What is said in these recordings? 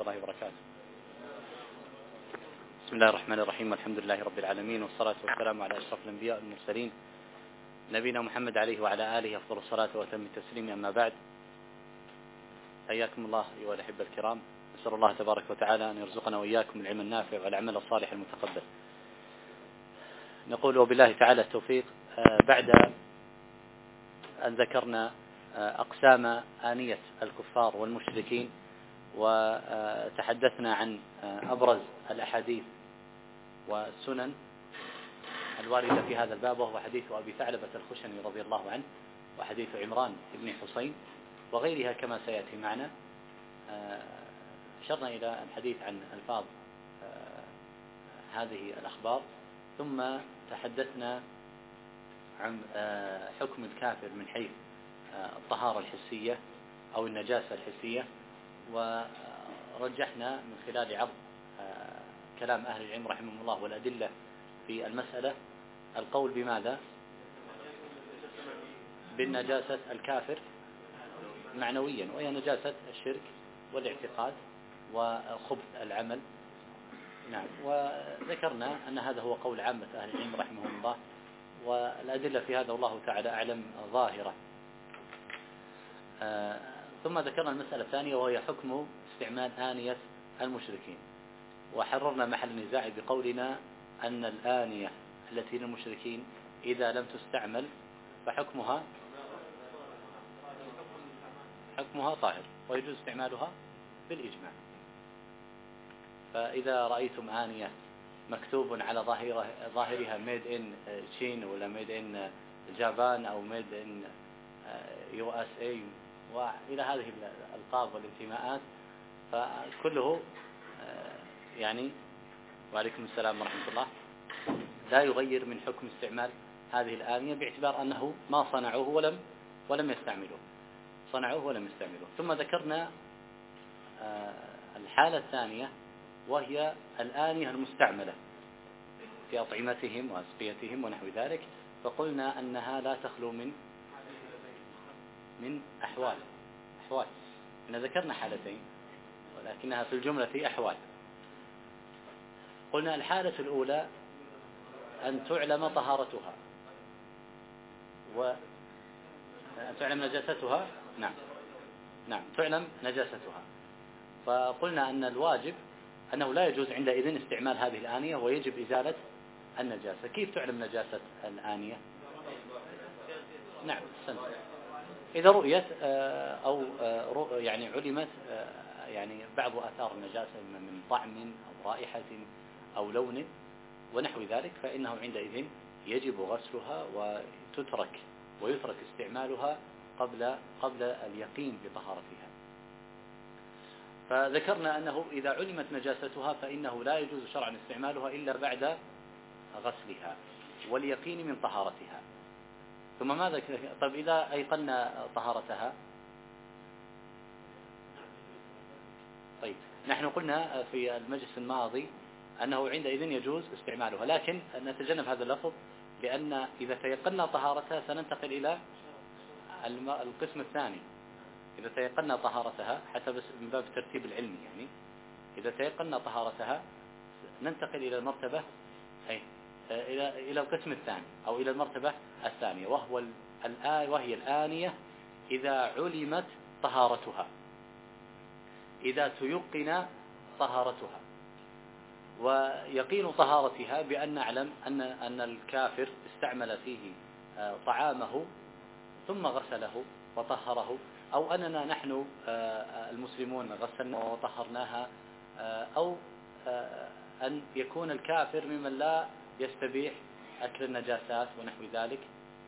الله وبركاته. بسم الله الرحمن الرحيم، الحمد لله رب العالمين، والصلاة والسلام على أشرف الأنبياء والمرسلين نبينا محمد عليه وعلى آله أفضل الصلاة وأتم التسليم. أما بعد، حياكم الله أيها الأحبة الكرام. نسأل الله تبارك وتعالى أن يرزقنا وإياكم العلم النافع والعمل الصالح المتقبل. نقول وبالله تعالى التوفيق. بعد أن ذكرنا أقسام آنية الكفار والمشركين، وتحدثنا عن أبرز الأحاديث والسنن الواردة في هذا الباب، وهو حديث أبي ثعلبة الخشني رضي الله عنه، وحديث عمران بن حسين وغيرها كما سيأتي معنا. أشرنا إلى الحديث عن ألفاظ هذه الأخبار، ثم تحدثنا عن حكم الكافر من حيث الطهارة الحسية أو النجاسة الحسية، ورجحنا من خلال عرض كلام أهل العلم رحمهم الله والأدلة في المسألة القول بماذا؟ بالنجاسة الكافر معنويا، وهي نجاسة الشرك والاعتقاد وخبث العمل. نعم، وذكرنا أن هذا هو قول عامة أهل العلم رحمهم الله، والأدلة في هذا والله تعالى أعلم ظاهرة. ثم ذكرنا المسألة الثانية، وهي حكم استعمال آنية المشركين، وحررنا محل النزاع بقولنا أن الآنية التي للمشركين إذا لم تستعمل فحكمها طاهر، ويجوز استعمالها بالإجماع. فإذا رأيتم آنية مكتوب على ظاهرها ميد إن تشين، ولا ميد إن جابان، أو ميد إن USA، وإلى هذه الألقاب والانتماءات، فكله يعني وعليكم السلام ورحمة الله لا يغير من حكم استعمال هذه الآنية، باعتبار أنه ما صنعوه ولم يستعملوه، صنعوه ولم يستعملوه. ثم ذكرنا الحالة الثانية، وهي الآنية المستعملة في أطعمتهم وأسقيتهم ونحو ذلك، فقلنا أنها لا تخلو من أحوال. إن ذكرنا حالتين، ولكنها في الجملة أحوال. قلنا الحالة الأولى أن تعلم طهارتها وأن تعلم نجاستها. نعم، تعلم نجاستها. فقلنا أن الواجب أنه لا يجوز عندئذ استعمال هذه الآنية، ويجب إزالة النجاسة. كيف تعلم نجاسة الآنية؟ نعم، إذا رؤيت أو يعني علمت يعني بعض آثار النجاسة من طعم أو رائحة أو لون ونحو ذلك، فإنه عندئذ يجب غسلها ويترك استعمالها قبل اليقين بطهارتها. فذكرنا أنه إذا علمت نجاستها فإنه لا يجوز شرعا استعمالها إلا بعد غسلها واليقين من طهارتها. ثم ماذا؟ طيب إذا أيقنا طهارتها، طيب نحن قلنا في المجلس الماضي أنه عندئذ يجوز استعمالها، لكن نتجنب هذا اللفظ، لأن إذا تيقنا طهارتها سننتقل إلى القسم الثاني. إذا تيقنا طهارتها حتى بس من باب الترتيب العلمي، يعني إذا تيقنا طهارتها ننتقل إلى المرتبة إلى القسم الثاني، أو إلى المرتبة الثانية، وهي الآنية إذا علمت طهارتها، إذا تيقن طهارتها. ويقين طهارتها بأن نعلم أن الكافر استعمل فيه طعامه ثم غسله وطهره، أو أننا نحن المسلمون غسلنا وطهرناها، أو أن يكون الكافر ممن لا يستبيح أكل النجاسات ونحو ذلك،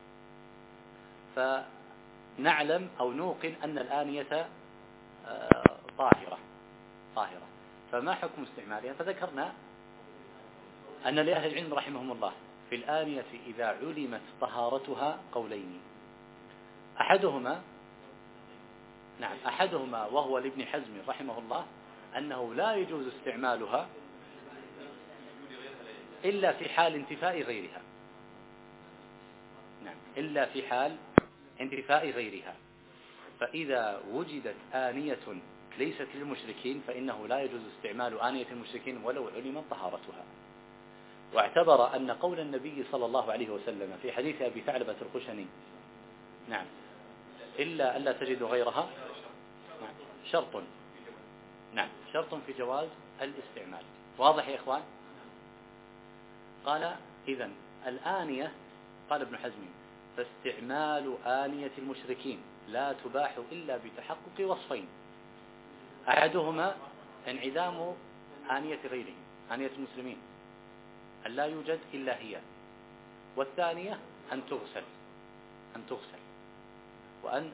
فنعلم أو نوقن أن الآنية طاهرة. فما حكم استعمالها؟ فذكرنا أن لأهل العلم رحمهم الله في الآنية إذا علمت طهارتها قولين. أحدهما وهو لابن حزم رحمه الله أنه لا يجوز استعمالها إلا في حال انتفاء غيرها. نعم، إلا في حال انتفاء غيرها. فإذا وجدت آنية ليست للمشركين فإنه لا يجوز استعمال آنية المشركين ولو علم طهارتها. واعتبر أن قول النبي صلى الله عليه وسلم في حديث أبي ثعلبة الخشني نعم إلا ألا تجد غيرها نعم شرط، نعم شرط في جواز الاستعمال. واضح يا إخوان؟ قال إذن الآنية، قال ابن حزم فاستعمال آنية المشركين لا تباح إلا بتحقق وصفين: أحدهما انعدام آنية غيرهم، آنية المسلمين أن لا يوجد إلا هي، والثانية أن تغسل وأن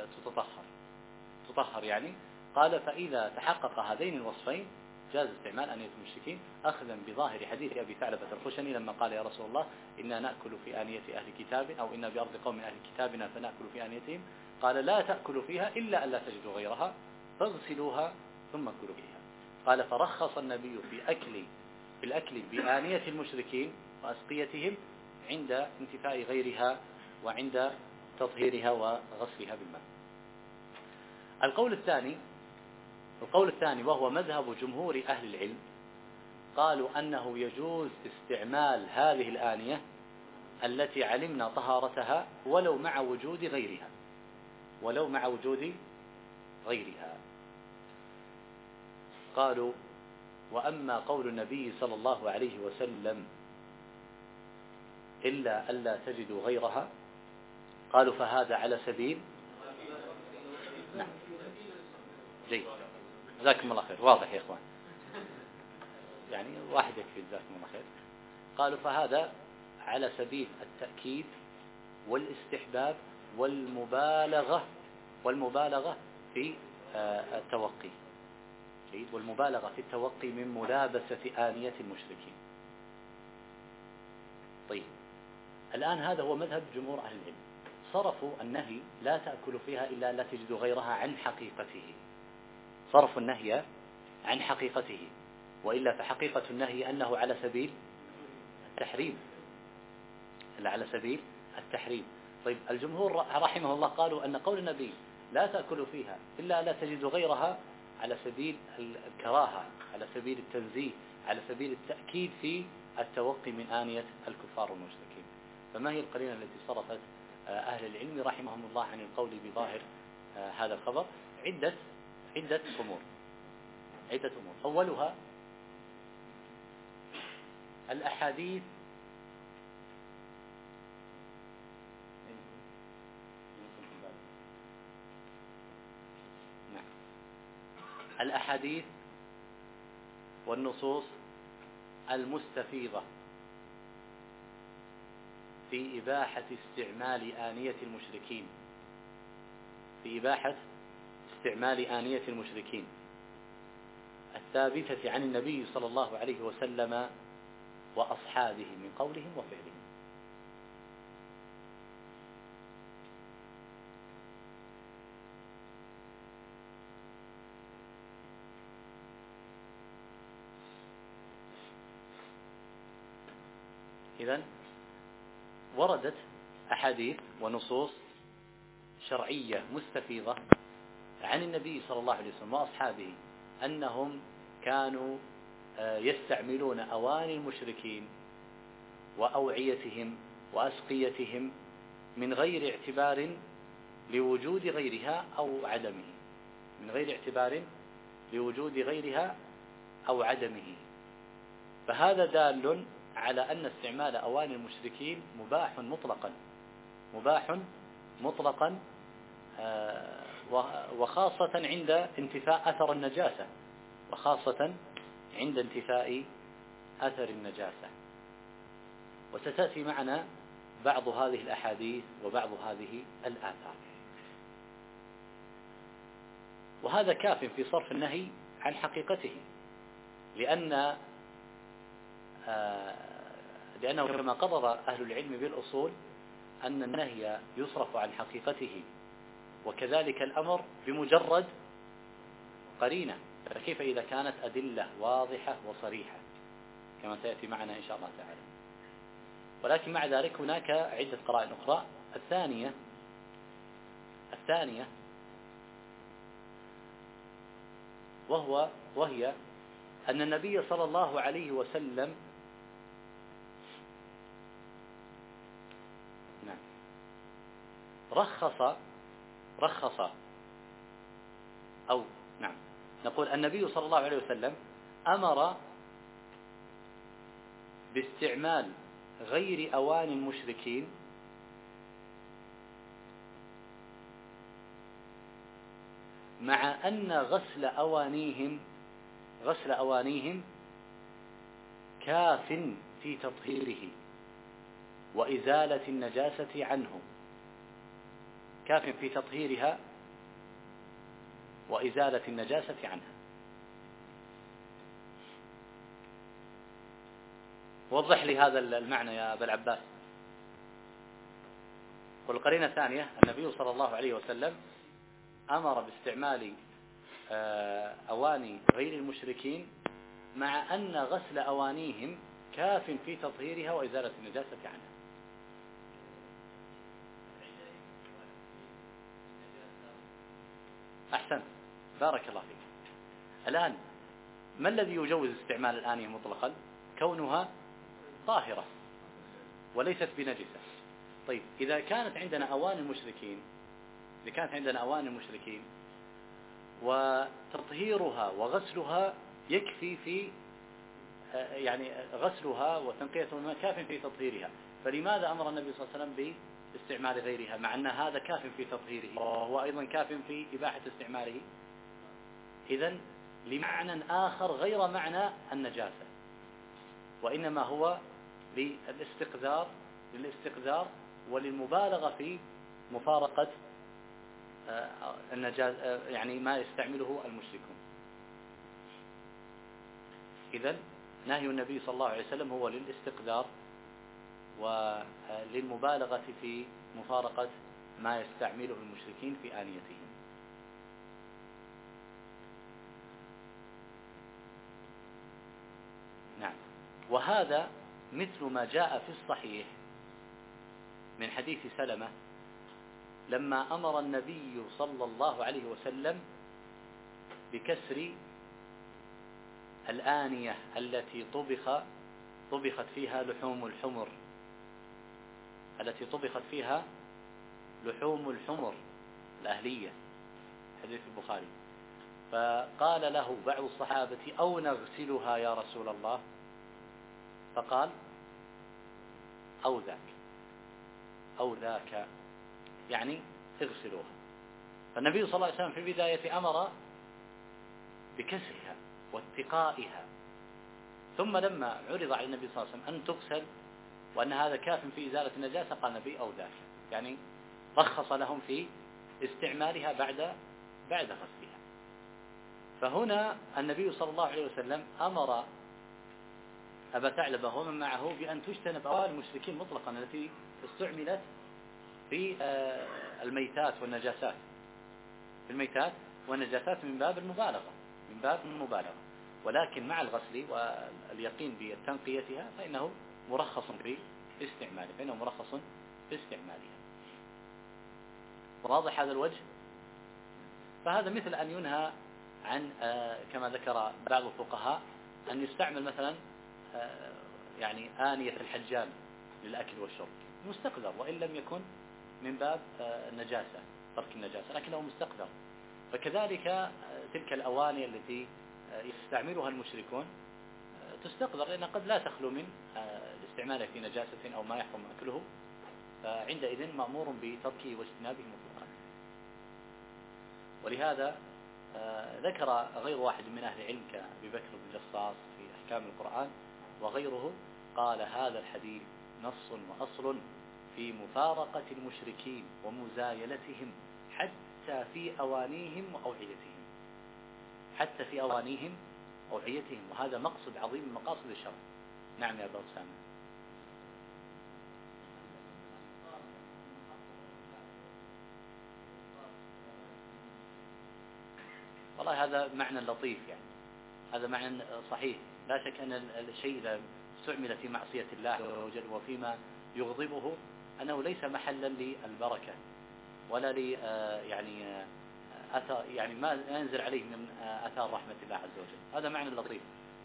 تطهر يعني. قال فإذا تحقق هذين الوصفين جاز استعمال آنية المشركين، أخذا بظاهر حديث أبي ثعلبة الخشني لما قال يا رسول الله إنا نأكل في آنية أهل كتاب، أو إنا بأرض قوم أهل كتابنا فنأكل في آنيتهم، قال لا تأكلوا فيها إلا ألا تجدوا غيرها فاغسلوها ثم كلوا فيها. قال فرخص النبي في الأكل بآنية المشركين وأسقيتهم عند انتفاء غيرها وعند تطهيرها وغسلها بالماء. القول الثاني وهو مذهب جمهور أهل العلم، قالوا أنه يجوز استعمال هذه الآنية التي علمنا طهارتها ولو مع وجود غيرها. قالوا وأما قول النبي صلى الله عليه وسلم إلا ألا تجدوا غيرها، قالوا فهذا على سبيل نعم جيد جزاكم الله خير، واضح يا إخوان يعني واحد يكفي جزاكم الله خير. قالوا فهذا على سبيل التأكيد والاستحباب والمبالغة في التوقي، جيد، والمبالغة في التوقي من ملابسة آنية المشركين. طيب الآن هذا هو مذهب جمهور أهل العلم، صرفوا النهي لا تأكل فيها إلا لا تجد غيرها عن حقيقته، صرفوا النهي عن حقيقته، وإلا فحقيقة النهي أنه على سبيل التحريم. طيب الجمهور رحمه الله قالوا أن قول النبي لا تأكل فيها إلا لا تجد غيرها على سبيل الكراهة، على سبيل التنزيه، على سبيل التأكيد في التوقي من آنية الكفار والمشركين. فما هي القرينة التي صرفت أهل العلم رحمهم الله عن القول بظاهر هذا الخبر؟ عدة أمور. أولها الأحاديث والنصوص المستفيضة في إباحة استعمال آنية المشركين الثابتة عن النبي صلى الله عليه وسلم وأصحابه من قولهم وفعلهم. إذن وردت أحاديث ونصوص شرعية مستفيضة عن النبي صلى الله عليه وسلم وأصحابه أنهم كانوا يستعملون أواني المشركين وأوعيتهم وأسقيتهم من غير اعتبار لوجود غيرها أو عدمه، فهذا دال على أن استعمال أواني المشركين مباح مطلقا وخاصة عند انتفاء أثر النجاسة. وستأتي معنا بعض هذه الأحاديث وبعض هذه الآثار، وهذا كاف في صرف النهي عن حقيقته، لأنه كما قرر أهل العلم بالأصول أن النهي يصرف عن حقيقته، وكذلك الأمر بمجرد قرينة، فكيف إذا كانت أدلة واضحة وصريحة كما سيأتي معنا إن شاء الله تعالى. ولكن مع ذلك هناك عدة قرائن أخرى. الثانية وهي أن النبي صلى الله عليه وسلم رخص أو نعم نقول النبي صلى الله عليه وسلم أمر باستعمال غير أواني المشركين مع أن غسل أوانيهم كاف في تطهيره وإزالة النجاسة عنه، كاف في تطهيرها وإزالة النجاسة عنها. وضح لي هذا المعنى يا أبا العباس. والقرينة الثانية النبي صلى الله عليه وسلم أمر باستعمال أواني غير المشركين مع أن غسل أوانيهم كاف في تطهيرها وإزالة النجاسة عنها. أحسن، بارك الله فيك. الآن ما الذي يجوز استعمال الآنية مطلقا؟ كونها طاهرة وليست بنجسة. طيب إذا كانت عندنا أواني المشركين وتطهيرها وغسلها يكفي في يعني غسلها وتنقية كاف في تطهيرها، فلماذا أمر النبي صلى الله عليه وسلم باستعمال غيرها مع أن هذا كاف في تطهيره وهو أيضا كاف في إباحة استعماله؟ إذن لمعنى آخر غير معنى النجاسة، وإنما هو للاستقذار وللمبالغة في مفارقة النجاسة، يعني ما يستعمله المشركون. إذن نهي النبي صلى الله عليه وسلم هو للاستقذار وللمبالغة في مفارقة ما يستعمله المشركين في آنيتهم. نعم. وهذا مثل ما جاء في الصحيح من حديث سلمة لما أمر النبي صلى الله عليه وسلم بكسر الآنية التي طبخت فيها لحوم الحمر الأهلية، حديث البخاري. فقال له بعض الصحابة أو نغسلها يا رسول الله؟ فقال أو ذاك يعني اغسلوها. فالنبي صلى الله عليه وسلم في البداية أمر بكسرها واتقائها، ثم لما عرض على النبي صلى الله عليه وسلم أن تغسل وأن هذا كاف في إزالة النجاسة قال النبي أو ذاك، يعني رخص لهم في استعمالها بعد غسلها. فهنا النبي صلى الله عليه وسلم أمر أبا ثعلبة ومن معه بأن تجتنب أواني المشركين مطلقا التي استعملت في الميتات والنجاسات من باب المبالغة، ولكن مع الغسل واليقين بتنقيتها فإنه مرخص في استعمالها. واضح هذا الوجه؟ فهذا مثل أن ينهى عن كما ذكر بعض الفقهاء أن يستعمل مثلا يعني آنية الحجام للأكل والشرب مستقذر، وإن لم يكن من باب النجاسة ترك النجاسة لكنه مستقذر. فكذلك تلك الأواني التي يستعملها المشركون تستقذر، لأن قد لا تخلو من الاستعمال في نجاسة أو ما يحرم أكله، فعندئذ مأمور بتركه واجتنابه مطلقا. ولهذا ذكر غير واحد من أهل العلم كأبي بكر بن جصاص في أحكام القرآن وغيره، قال هذا الحديث نص وأصل في مفارقة المشركين ومزايلتهم حتى في أوانيهم وأوعيتهم، وهذا مقصد عظيم من مقاصد الشرع. نعم يا أبا أسامة. والله هذا معنى لطيف، يعني هذا معنى صحيح. لا شك أن الشيء إذا استعمل في معصية الله عز وجل وفيما يغضبه أنه ليس محلا للبركة ولا يعني أثر يعني ما ينزل عليه من أثار رحمة الله عز وجل. هذا معنى اللطيف.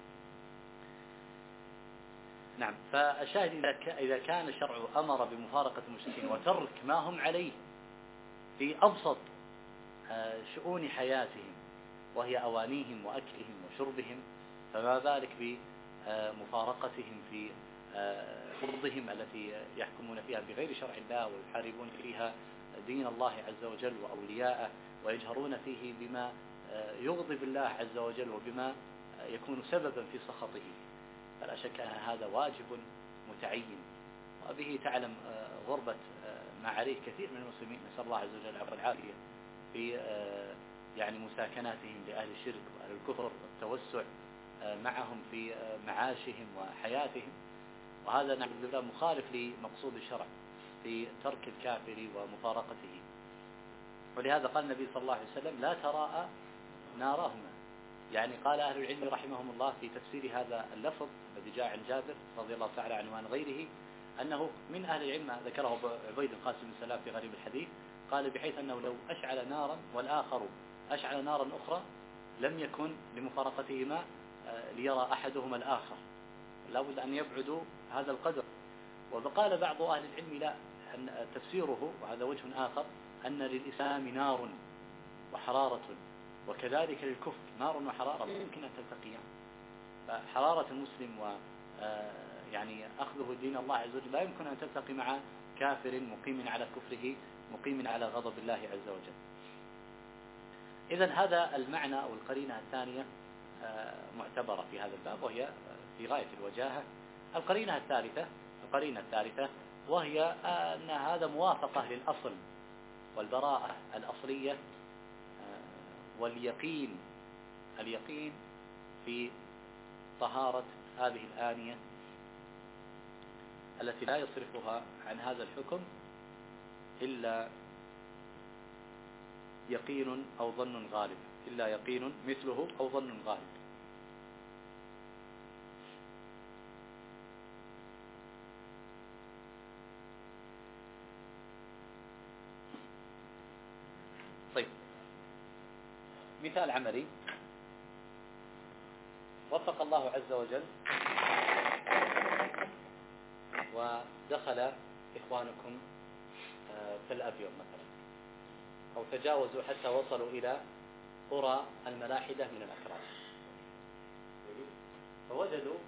نعم. فالشاهد إذا كان الشرع أمر بمفارقة المشركين وترك ما هم عليه في أبسط شؤون حياتهم وهي أوانيهم وأكلهم وشربهم، فما بالك بمفارقتهم في أرضهم التي يحكمون فيها بغير شرع الله ويحاربون فيها دين الله عز وجل وأولياءه ويجهرون فيه بما يغضب الله عز وجل وبما يكون سببا في سخطه. فلا شك أن هذا واجب متعين، وبه تعلم غربة ما عليه كثير من المسلمين، نسأل الله عز وجل العفو والعافية، في يعني مساكناتهم لأهل الشرك وأهل الكفر والتوسع معهم في معاشهم وحياتهم. وهذا نعوذ بالله مخالف لمقصود الشرع في ترك الكافر ومفارقته. ولهذا قال النبي صلى الله عليه وسلم لا تراءى نارهما. يعني قال أهل العلم رحمهم الله في تفسير هذا اللفظ الذي جاء عن جابر رضي الله تعالى عنه وعن غيره، أنه من أهل العلم ذكره عبيد القاسم بن سلام في غريب الحديث، قال بحيث أنه لو أشعل نارا والآخر أشعل نارا أخرى لم يكن لمفارقتهما ليرى أحدهما الآخر، لا بد أن يبعدوا هذا القدر. وقال بعض أهل العلم لا، أن تفسيره وهذا وجه آخر أن للإسلام نار وحرارة، وكذلك للكفر نار وحرارة لا يمكن أن تلتقيان. فحرارة المسلم و يعني أخذه دين الله عز وجل لا يمكن أن تلتقي مع كافر مقيم على كفره مقيم على غضب الله عز وجل. إذن هذا المعنى أو القرينة الثانية معتبرة في هذا الباب، وهي في غاية الوجاهة. القرينة الثالثة وهي أن هذا موافقة للأصل والبراءة الأصلية واليقين في طهارة هذه الآنية التي لا يصرفها عن هذا الحكم إلا يقين أو ظن غالب، إلا يقين مثله أو ظن غالب. طيب، مثال عملي. وفق الله عز وجل ودخل إخوانكم في الأبيض مثلا، أو تجاوزوا حتى وصلوا إلى قرى الملاحدة من الأكراد، فوجدوا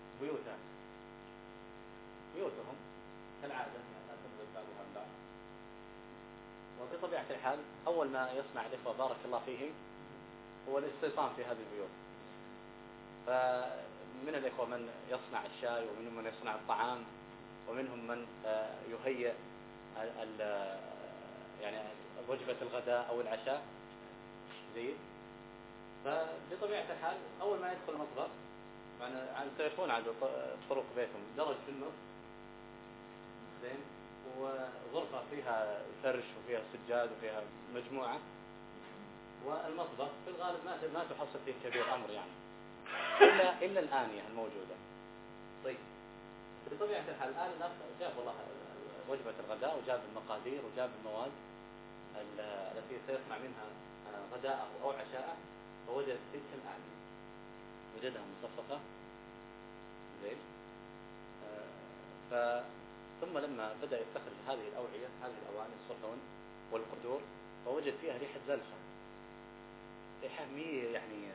بيوتهم كالعادة لا تبدو بعضها البعض. وبطبيعة الحال أول ما يصنع الإخوة بارك الله فيهم هو الاستيطان في هذه البيوت. فمن الإخوة من يصنع الشاي، ومنهم من يصنع الطعام، ومنهم من يهيئ يعني وجبة الغداء أو العشاء زين. فبطبيعة الحال أول ما يدخل المطبخ، يعني تعرفون عند طرق بيتهم درج في النص زين، وغرفة فيها فرش وفيها سجاد وفيها مجموعة، والمطبخ في الغالب ما تحصل فيه كبير أمر يعني إلا الآنية الموجودة. طيب، بطبيعة الحال الآن الأخ جاب والله وجبة الغداء وجاب المقادير وجاب المواد التي سيصنع منها غداءه أو عشاءه، فوجد تلك الآنية وجدها مصفقة زين. ثم لما بدأ يستخرج هذه الأوعية، هذه الأواني الصحون والقدور، فوجد فيها ريحة زلفة، ريحة يعني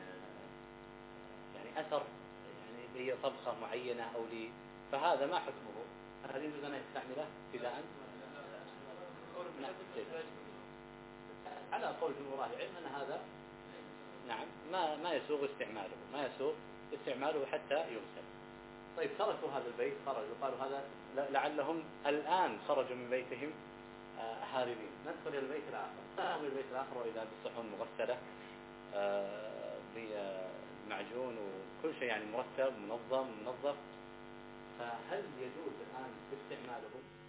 أثر، يعني هي طبخة معينة أو لي. فهذا ما حكمه؟ هل يجوز أن يستعمله ابتداء؟ على قول جمهور أهل العلم أن هذا نعم ما يسوغ استعماله حتى يغسل. طيب، تركوا هذا البيت، خرجوا، قالوا هذا لعلهم الآن خرجوا من بيتهم هاربين، ندخل إلى البيت الآخر وإذا بالصحون مغسلة بمعجون وكل شيء يعني مرتب منظف. فهل يجوز الآن استعماله؟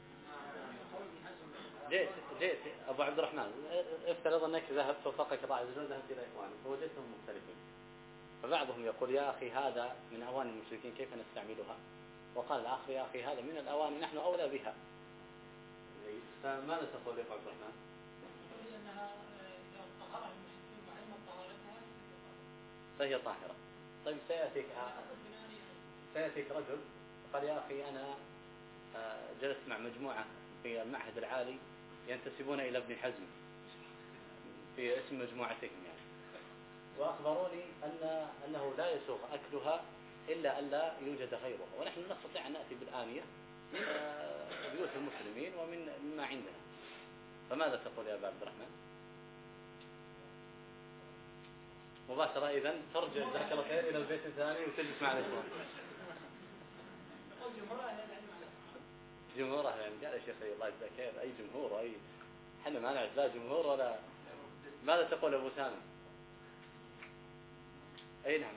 جئت أبو عبد الرحمن، افترض أنك ذهبت وفقك الله عز وجل، ذهبت إلى إخوانك فوجدتهم مختلفين، فبعضهم يقول يا أخي هذا من أواني المشركين كيف نستعملها؟ وقال الآخر يا أخي هذا من الأواني نحن أولى بها. فماذا تقول يا أبو عبد الرحمن؟ فهي طاهرة. طيب سيأتيك رجل قال يا أخي أنا جلست مع مجموعة في المعهد العالي ينتسبون إلى ابن حزم في اسم مجموعتهم يعني، وأخبروني أنه لا يسوغ أكلها إلا أن لا يوجد غيرها، ونحن نستطيع أن نأتي بالآنية بيوت المسلمين مما عندنا، فماذا تقول يا أبا عبد الرحمن؟ مباشرة إذن ترجع ذاك الخير إلى البيت الثاني وتجلس مع الإخوان. جمهور يعني قال يا شيخ الله يجزاك خير، أي جمهور أي حنا ما نعرف لا جمهور ولا. ماذا تقول أبو سامي؟ أي نعم.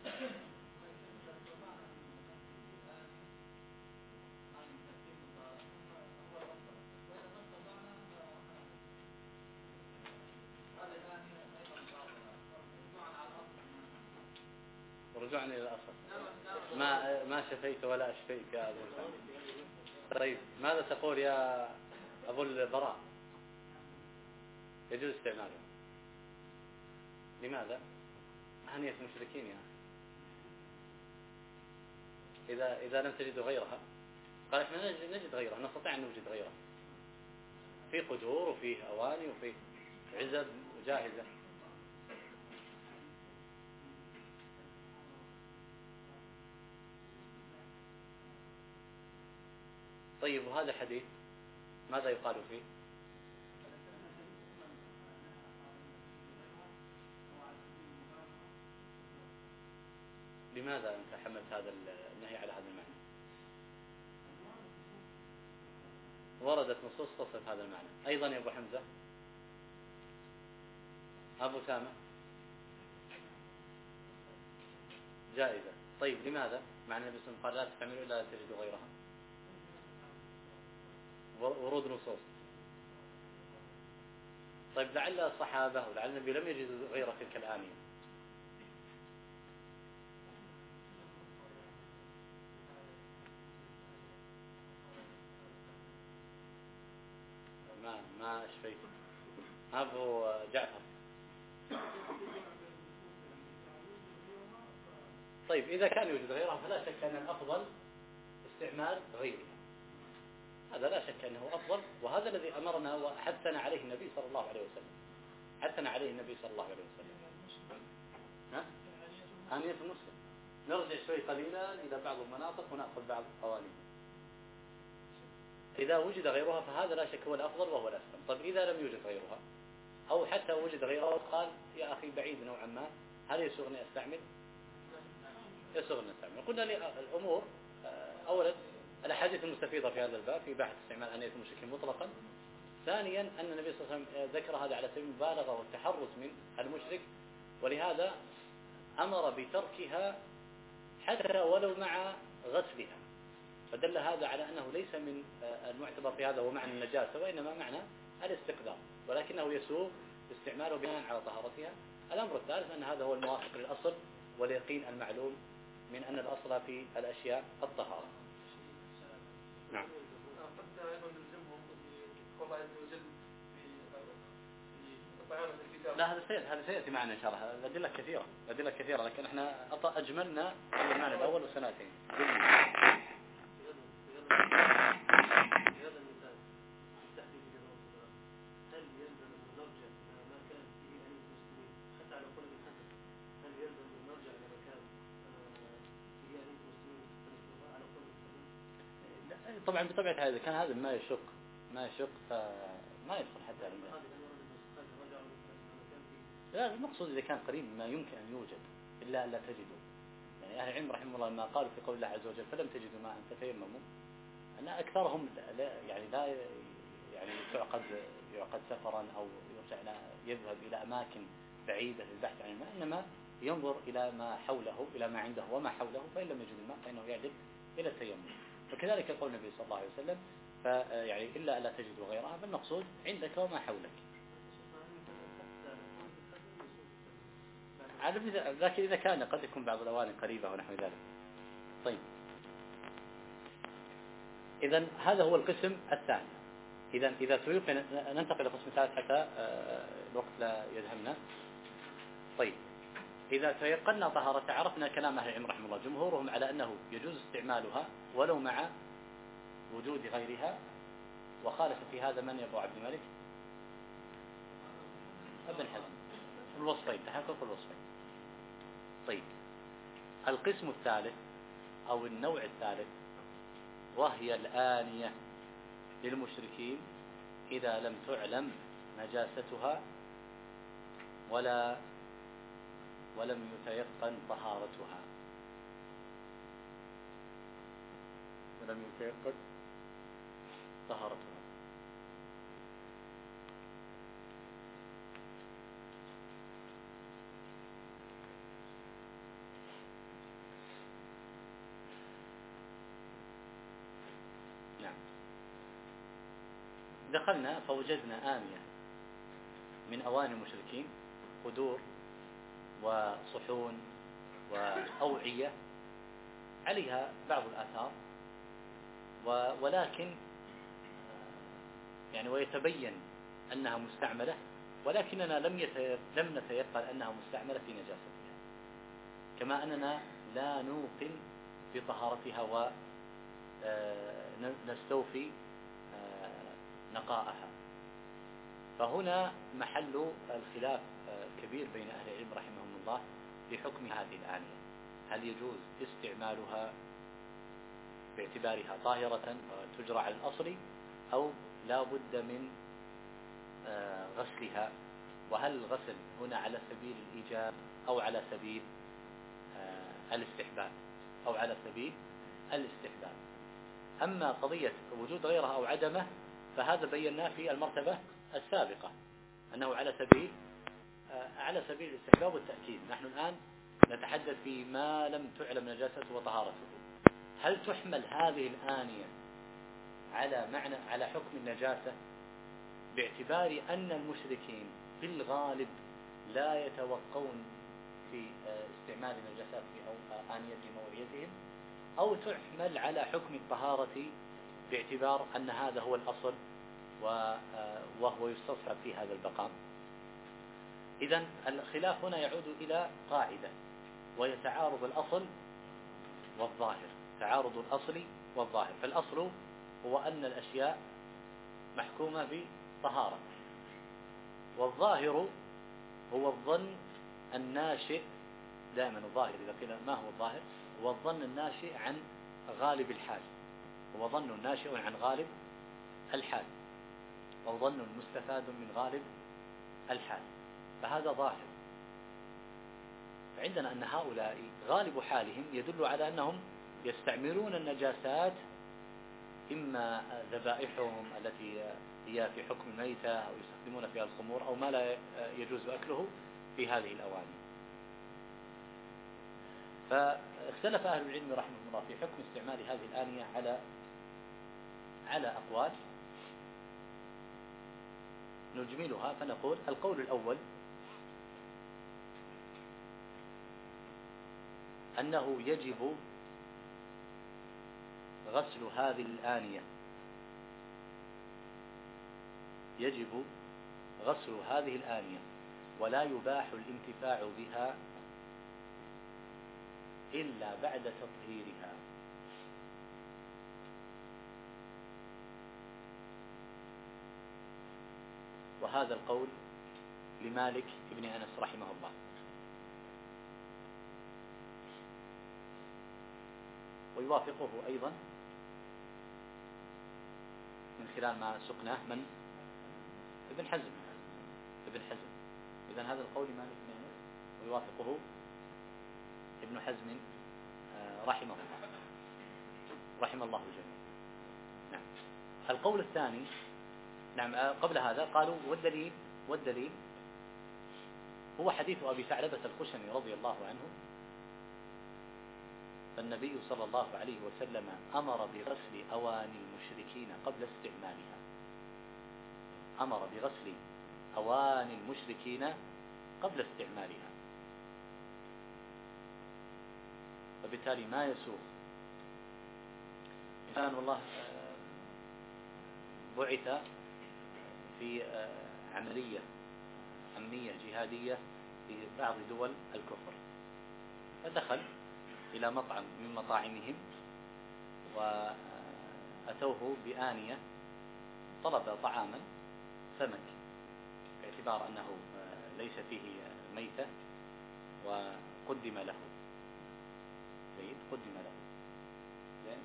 رجوعا إلى الأصل، ما شفيت ولا أشفيك يا أبو سامي. طيب ماذا تقول يا أبو البراء؟ يجوز استعماله. لماذا؟ هنية المشركين يا أخي. إذا لم تجد غيرها، قال إحنا نجد غيرها، نستطيع أن نوجد غيرها في قدور وفيه أواني وفيه عزب جاهزة. طيب وهذا حديث ماذا يقال فيه؟ لماذا أنت حملت هذا النهي على هذا المعنى؟ وردت نصوص تصف هذا المعنى أيضا يا أبو حمزة. أبو سامة جائزة. طيب لماذا؟ مع النبي صلى الله عليه وسلم قال لا تستعملوا إلا لا تجدوا غيرها. ورود نصوص. طيب لعل الصحابة ولعل النبي لم يجدوا غير تلك الآنية. ما أشفيت. أبو جعفر. طيب إذا كان يوجد غيرها فلا شك أن الأفضل استعمال غيرها، هذا لا شك أنه أفضل، وهذا الذي أمرنا وحثنا عليه النبي صلى الله عليه وسلم. حثنا عليه النبي صلى الله عليه وسلم. آنية المسلم. نرجع شوي قليلا إلى بعض المناطق ونأخذ بعض أواني. إذا وجد غيرها فهذا لا شك هو الأفضل وهو الأسلم. طيب إذا لم يوجد غيرها أو حتى وجد غيرها وقال يا أخي بعيد نوعا ما، هل يسوغني أستعمل؟ يسوغني أستعمل. قلنا الأمور أولا الأحاديث المستفيضة في هذا الباب في بحث استعمال آنية المشركين مطلقا. ثانيا أن النبي صلى الله عليه وسلم ذكر هذا على سبيل المبالغة والتحرز من المشرك، ولهذا أمر بتركها حتى ولو مع غسلها، فدل هذا على أنه ليس من المعتبر في هذا هو معنى النجاسة، وإنما معنى الاستقذار، ولكنه يسوغ استعماله بناء على طهارتها. الأمر الثالث أن هذا هو الموافق للأصل واليقين المعلوم من أن الأصل في الأشياء الطهارة. نعم. لا هذا سيأتي معنا إن شاء الله. الأدلة كثيرة لكن احنا أجملنا المعنى الأول وسنأتي. طبعا بطبيعة هذا كان هذا ما يشق فما يدخل حتى عندنا. لا المقصود إذا كان قريب ما يمكن أن يوجد إلا أن لا تجدوا. يعني أهل العلم رحمه الله لما قالوا في قول الله عز وجل فلم تجدوا ماء فتيمموا، أن أكثرهم لا يعقد سفرا أو يذهب إلى أماكن بعيدة للبحث عن الماء، إنما ينظر إلى ما حوله إلى ما عنده وما حوله، فإن لم يجد الماء فإنه يعدل إلى التيمم. وكذلك قول النبي صلى الله عليه وسلم يعني إلا ألا تجدوا غيرها، فالمقصود عندك وما حولك. لكن إذا كان قد يكون بعض الأواني قريبة ونحو ذلك. طيب إذن هذا هو القسم الثاني. إذا سيمكن ننتقل إلى القسم الثالث حتى الوقت لا يذهبنا. طيب إذا تيقنا طهارة عرفنا كلام أهل العلم رحمه الله جمهورهم على أنه يجوز استعمالها ولو مع وجود غيرها. وخالف في هذا من يا أبو عبد الملك؟ ابن حزم. الوصفين، تحقق الوصفين. طيب، القسم الثالث أو النوع الثالث وهي الآنية للمشركين إذا لم تعلم نجاستها ولم يتيقن طهارتها. نعم. دخلنا فوجدنا آنية من أواني المشركين، قدور وصحون وأوعية عليها بعض الآثار، ولكن يعني ويتبين أنها مستعملة، ولكننا لم نتيقن أنها مستعملة في نجاستها، كما أننا لا نوقن بطهارتها ونستوفي نقاءها. فهنا محل الخلاف الكبير بين أهل العلم رحمهم الله في حكم هذه الآنية. هل يجوز استعمالها باعتبارها طاهرة تجرى على الأصل، أو لا بد من غسلها؟ وهل الغسل هنا على سبيل الإيجاب أو على سبيل الاستحباب أما قضية وجود غيرها أو عدمه فهذا بيناه في المرتبة السابقة أنه على سبيل الاستحباب والتأكيد. نحن الآن نتحدث في ما لم تعلم نجاسته وطهارته. هل تحمل هذه الآنية على حكم النجاسة باعتبار أن المشركين في الغالب لا يتوقون في استعمال النجاسات أو آنيتهم ووعيتهم، أو تحمل على حكم الطهارة باعتبار أن هذا هو الأصل وهو يستصحب في هذا المقام؟ إذن الخلاف هنا يعود إلى قاعدة، وهي تعارض الأصل والظاهر. تعارض الأصل والظاهر. فالأصل هو أن الأشياء محكومة بطهارة، والظاهر هو الظن الناشئ. دائما الظاهر إذا قيل ما هو الظاهر؟ هو الظن الناشئ عن غالب الحال، هو ظن ناشئ عن غالب الحال، أو ظن مستفاد من غالب الحال، فهذا ظاهر. فعندنا أن هؤلاء غالب حالهم يدل على أنهم يستعملون النجاسات، إما ذبائحهم التي هي في حكم الميتة أو يستخدمون فيها الخمور أو ما لا يجوز أكله في هذه الأواني. فاختلف أهل العلم رحمه الله في حكم استعمال هذه الآنية على أقوال نجملها. فنقول القول الأول أنه يجب غسل هذه الآنية، يجب غسل هذه الآنية، ولا يباح الانتفاع بها إلا بعد تطهيرها. وهذا القول لمالك بن أنس رحمه الله. ويوافقه أيضا من خلال ما سقناه من ابن حزم. إذن هذا القول مالك بن أنس ويوافقه ابن حزم رحمه الله الجميع. نعم. القول الثاني، نعم قبل هذا قالوا والدليل هو حديث أبي ثعلبة الخشني رضي الله عنه. فالنبي صلى الله عليه وسلم أمر بغسل أواني المشركين قبل استعمالها، أمر بغسل أواني المشركين قبل استعمالها. فبالتالي ما يسوغ إنسان والله بعث في عملية أمنية جهادية في بعض دول الكفر، فدخل إلى مطعم من مطاعمهم وأتوه بآنية، طلب طعاما سمك باعتبار أنه ليس فيه ميتة وقدم له. جيد، قدم له. زين.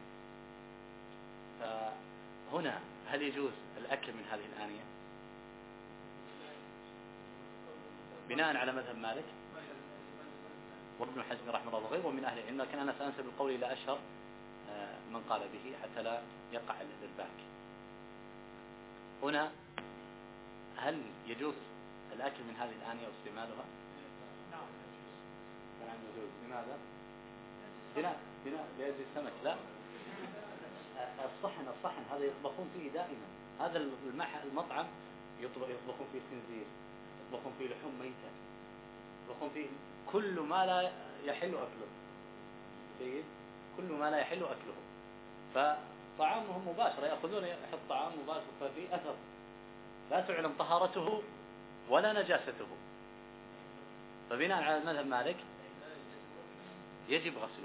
فهنا هل يجوز الأكل من هذه الآنية بناء على مذهب مالك وابن حزم رحمه الله وغيره من أهل العلم، لكن أنا سأنسب القول إلى أشهر من قال به حتى لا يقع الإرباك. هنا هل يجوز الأكل من هذه الآنية واستعمالها؟ نعم يجوز. لماذا؟ بناء لأجل السمك. لا، الصحن هذا يطبخون فيه دائما. هذا المطعم يطبخون فيه خنزير، يطبخون فيه لحوم ميتة، يطبخون فيه كل ما لا يحل أكله. جيد، كل ما لا يحل أكله. فطعامهم مباشرة، يأخذون يحط طعام مباشر ففيه أثر لا تعلم طهارته ولا نجاسته. فبناء على مذهب مالك يجب غسله.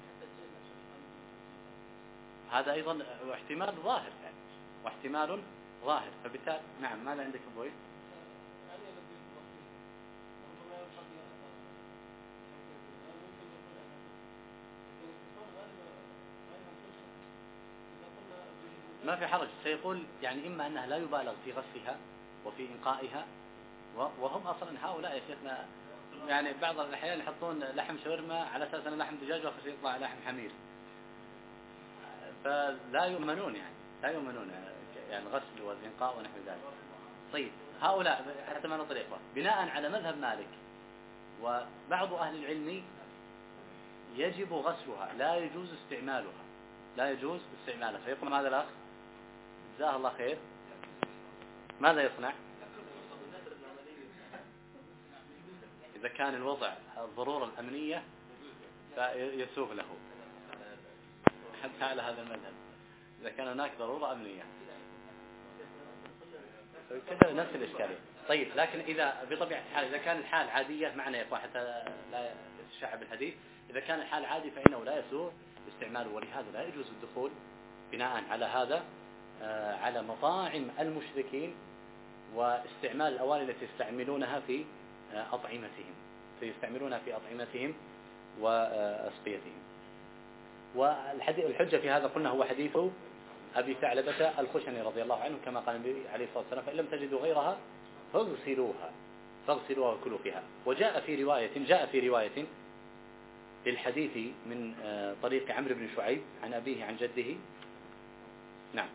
هذا أيضا واحتمال ظاهر يعني، واحتمال ظاهر. فبالتالي نعم. ماذا عندك أبوي؟ ما في حرج. سيقول يعني إما أنها لا يبالغ في غسلها وفي إنقائها، وهم أصلا هؤلاء يا شيخنا يعني بعض الأحيان يحطون لحم شاورما على أساس أنه لحم دجاج وآخر شيء يطلع لحم حمير، فلا يؤمنون يعني، لا يؤمنون يعني الغسل والإنقاء ونحو ذلك. طيب هؤلاء حتى ما نطلع إخوة بناء على مذهب مالك وبعض أهل العلم يجب غسلها، لا يجوز استعمالها، لا يجوز استعمالها. فيقول هذا الأخ جزاه الله خير ماذا يصنع؟ إذا كان الوضع الضرورة الأمنية فيسوغ له حتى على هذا المذهب، إذا كان هناك ضرورة أمنية كذا نفس الإشكالية. طيب لكن إذا بطبيعة الحال إذا كان الحال عادية معنا يا إخوة حتى لا يتشعب الحديث، إذا كان الحال عادي فإنه لا يسوغ استعماله، ولهذا لا يجوز الدخول بناء على هذا على مطاعم المشركين واستعمال الأواني التي يستعملونها في أطعمتهم، وأسقيتهم. والحجة في هذا قلنا هو حديث أبي ثعلبة الخشني رضي الله عنه كما قال النبي عليه الصلاة والسلام: فإن لم تجدوا غيرها فاغسلوها وكلوا فيها. وجاء في رواية للحديث من طريق عمرو بن شعيب عن أبيه عن جده. نعم.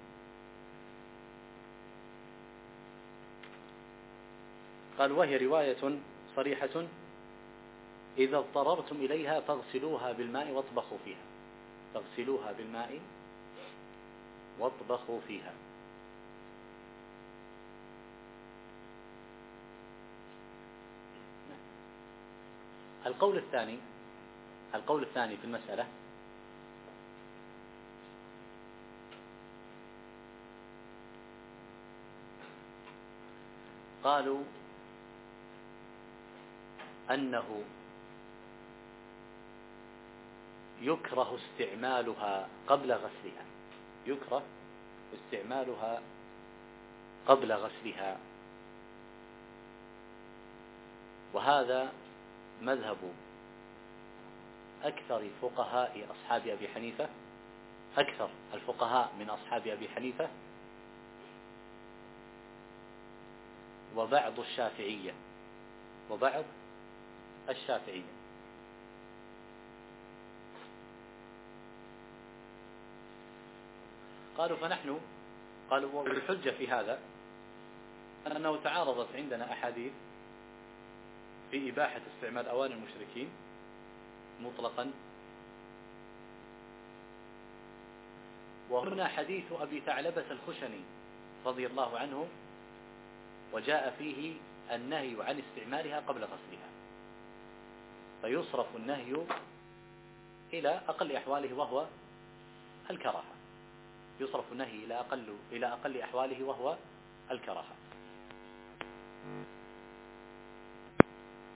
قال: وهي رواية صريحة: إذا اضطررتم إليها فاغسلوها بالماء واطبخوا فيها. القول الثاني في المسألة: قالوا أنه يكره استعمالها قبل غسلها، وهذا مذهب أكثر الفقهاء من أصحاب أبي حنيفة وبعض الشافعية. قالوا والحجة في هذا أنه تعارضت عندنا أحاديث في إباحة استعمال أواني المشركين مطلقا، وهنا حديث أبي ثعلبة الخشني رضي الله عنه وجاء فيه النهي عن استعمالها قبل غسلها، فيصرف النهي إلى أقل أحواله وهو الكراهة. إلى أقل أحواله وهو الكراهة.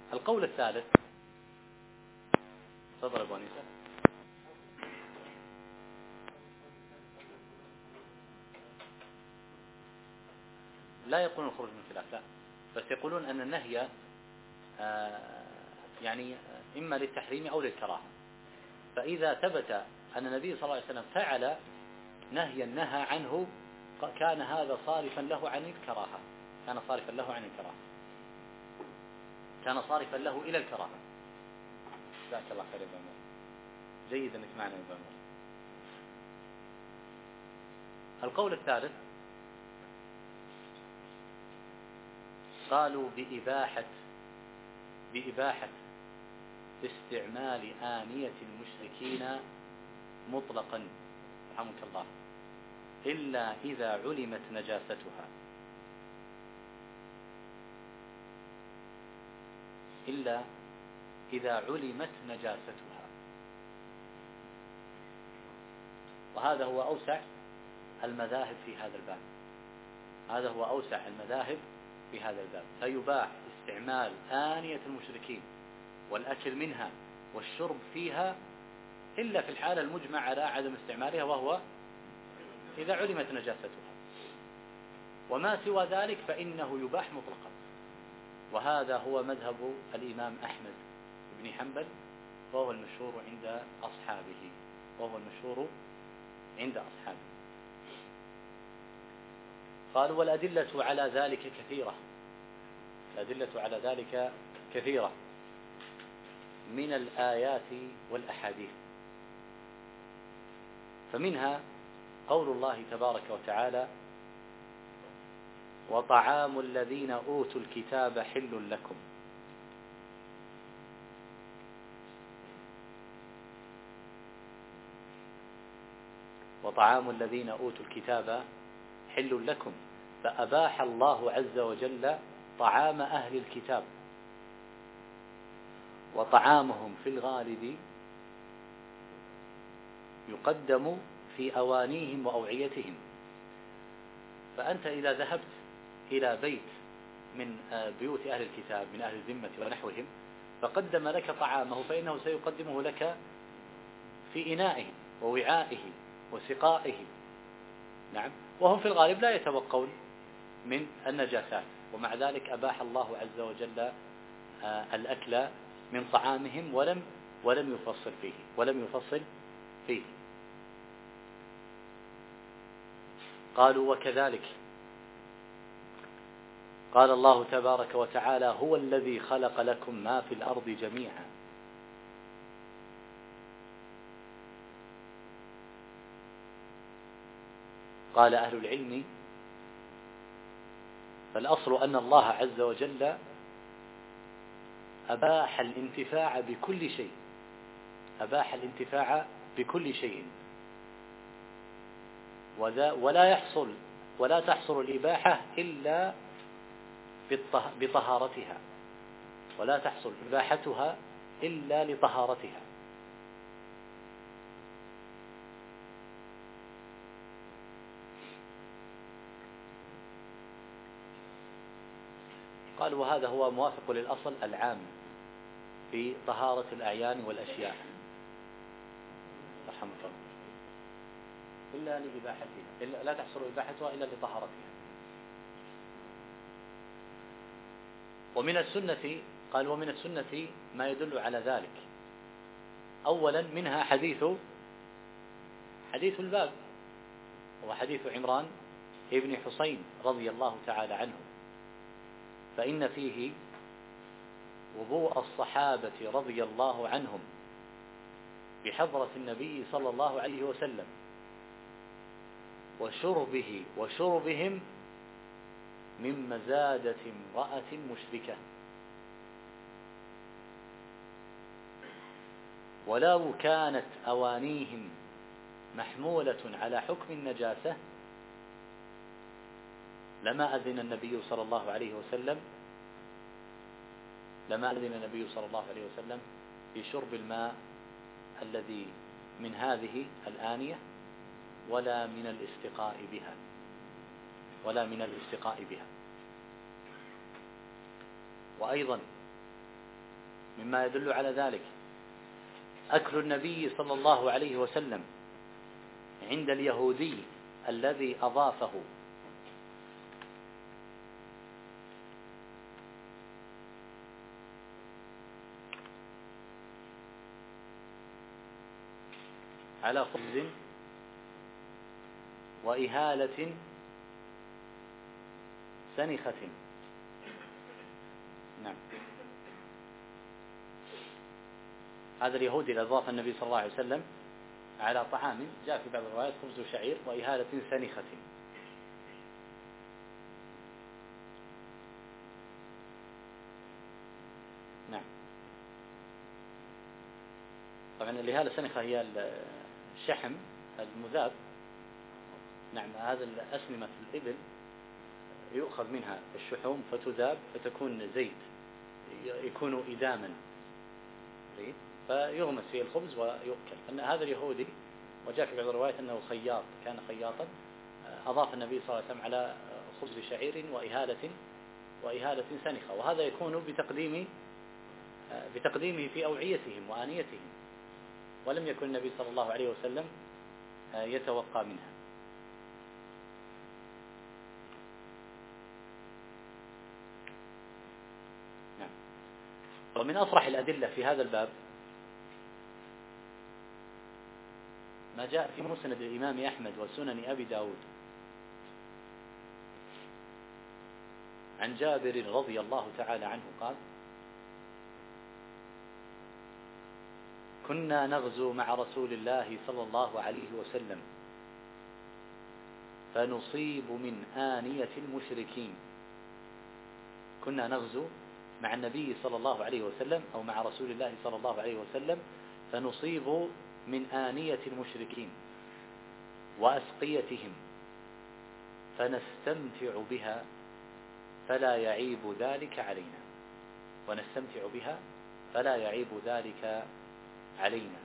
القول الثالث، تفضل أبو أنيسة. لا يقولون الخروج من الخلاف، لا، بس يقولون أن النهي يعني إما للتحريم أو للكراهة. فإذا ثبت أن النبي صلى الله عليه وسلم فعل نهيا نهى عنه كان هذا صارفا له عن الكراهة، كان صارفا له عن الكراهة، كان صارفا له إلى الكراهة. جزاك الله خير يا ابن عمر، جيد أنك معنا يا ابن عمر. القول الثالث قالوا بإباحة استعمال آنية المشركين مطلقا رحمك الله إلا إذا علمت نجاستها، إلا إذا علمت نجاستها. وهذا هو أوسع المذاهب في هذا الباب، هذا هو أوسع المذاهب في هذا الباب. فيباح استعمال آنية المشركين والأكل منها والشرب فيها إلا في الحالة المجمع على عدم استعمالها، وهو إذا علمت نجاستها. وما سوى ذلك فإنه يباح مطلقا. وهذا هو مذهب الإمام أحمد بن حنبل، وهو المشهور عند أصحابه، وهو المشهور عند أصحابه. قالوا والأدلة على ذلك كثيرة، الأدلة على ذلك كثيرة من الآيات والأحاديث. فمنها قول الله تبارك وتعالى: وطعام الذين أوتوا الكتاب حل لكم. وطعام الذين أوتوا الكتاب حل لكم، فأباح الله عز وجل طعام أهل الكتاب، وطعامهم في الغالب يقدم في أوانيهم وأوعيتهم. فأنت إذا ذهبت إلى بيت من بيوت أهل الكتاب من أهل الذمة ونحوهم فقدم لك طعامه، فإنه سيقدمه لك في إنائه ووعائه وسقائه. نعم، وهم في الغالب لا يتوقون من النجاسات، ومع ذلك أباح الله عز وجل الأكل من طعامهم ولم يفصل فيه. قالوا وكذلك قال الله تبارك وتعالى: هو الذي خلق لكم ما في الأرض جميعا. قال أهل العلم: فالأصل أن الله عز وجل أباح الانتفاع بكل شيء، أباح الانتفاع بكل شيء، ولا تحصل الإباحة إلا بطهارتها، ولا تحصل إباحتها إلا لطهارتها. قال: وهذا هو موافق للأصل العام في طهارة الأعيان والأشياء رحمك الله، إلا لإباحتها، لا تحصل إباحتها إلا لطهارتها. ومن السنة، قال: ومن السنة ما يدل على ذلك. أولا منها حديث الباب، هو حديث عمران ابن حسين رضي الله تعالى عنه، فإن فيه وضوء الصحابة رضي الله عنهم بحضرة النبي صلى الله عليه وسلم، وشربهم من مزادة امرأة مشركة، ولو كانت أوانيهم محمولة على حكم النجاسة لما أذن النبي صلى الله عليه وسلم بشرب الماء الذي من هذه الآنية ولا من الاستقاء بها. وأيضا مما يدل على ذلك أكل النبي صلى الله عليه وسلم عند اليهودي الذي أضافه على خبز وإهالة سنخة. نعم، هذا اليهودي الذي أضاف النبي صلى الله عليه وسلم على طعام جاء في بعض الروايات خبز وشعير وإهالة سنخة. نعم، طبعا الإهالة السنخة هي الشحم المذاب. نعم، هذا الأسممة الإبل يؤخذ منها الشحوم فتذاب فتكون زيت، يكون إداما فيغمس فيه الخبز ويؤكل. أن هذا اليهودي وجاء في بعض الروايات أنه خياط، كان خياطا، أضاف النبي صلى الله عليه وسلم على خبز شعير وإهالة سنخة، وهذا يكون بتقديمه في أوعيتهم وآنيتهم، ولم يكن النبي صلى الله عليه وسلم يتوقى منها. نعم. ومن أصرح الأدلة في هذا الباب ما جاء في مسند الإمام أحمد وسنن أبي داود عن جابر رضي الله تعالى عنه قال: كنا نغزو مع رسول الله صلى الله عليه وسلم فنصيب من آنية المشركين. كنا نغزو مع النبي صلى الله عليه وسلم أو مع رسول الله صلى الله عليه وسلم فنصيب من آنية المشركين وأسقيتهم فنستمتع بها فلا يعيب ذلك علينا. ونستمتع بها فلا يعيب ذلك علينا.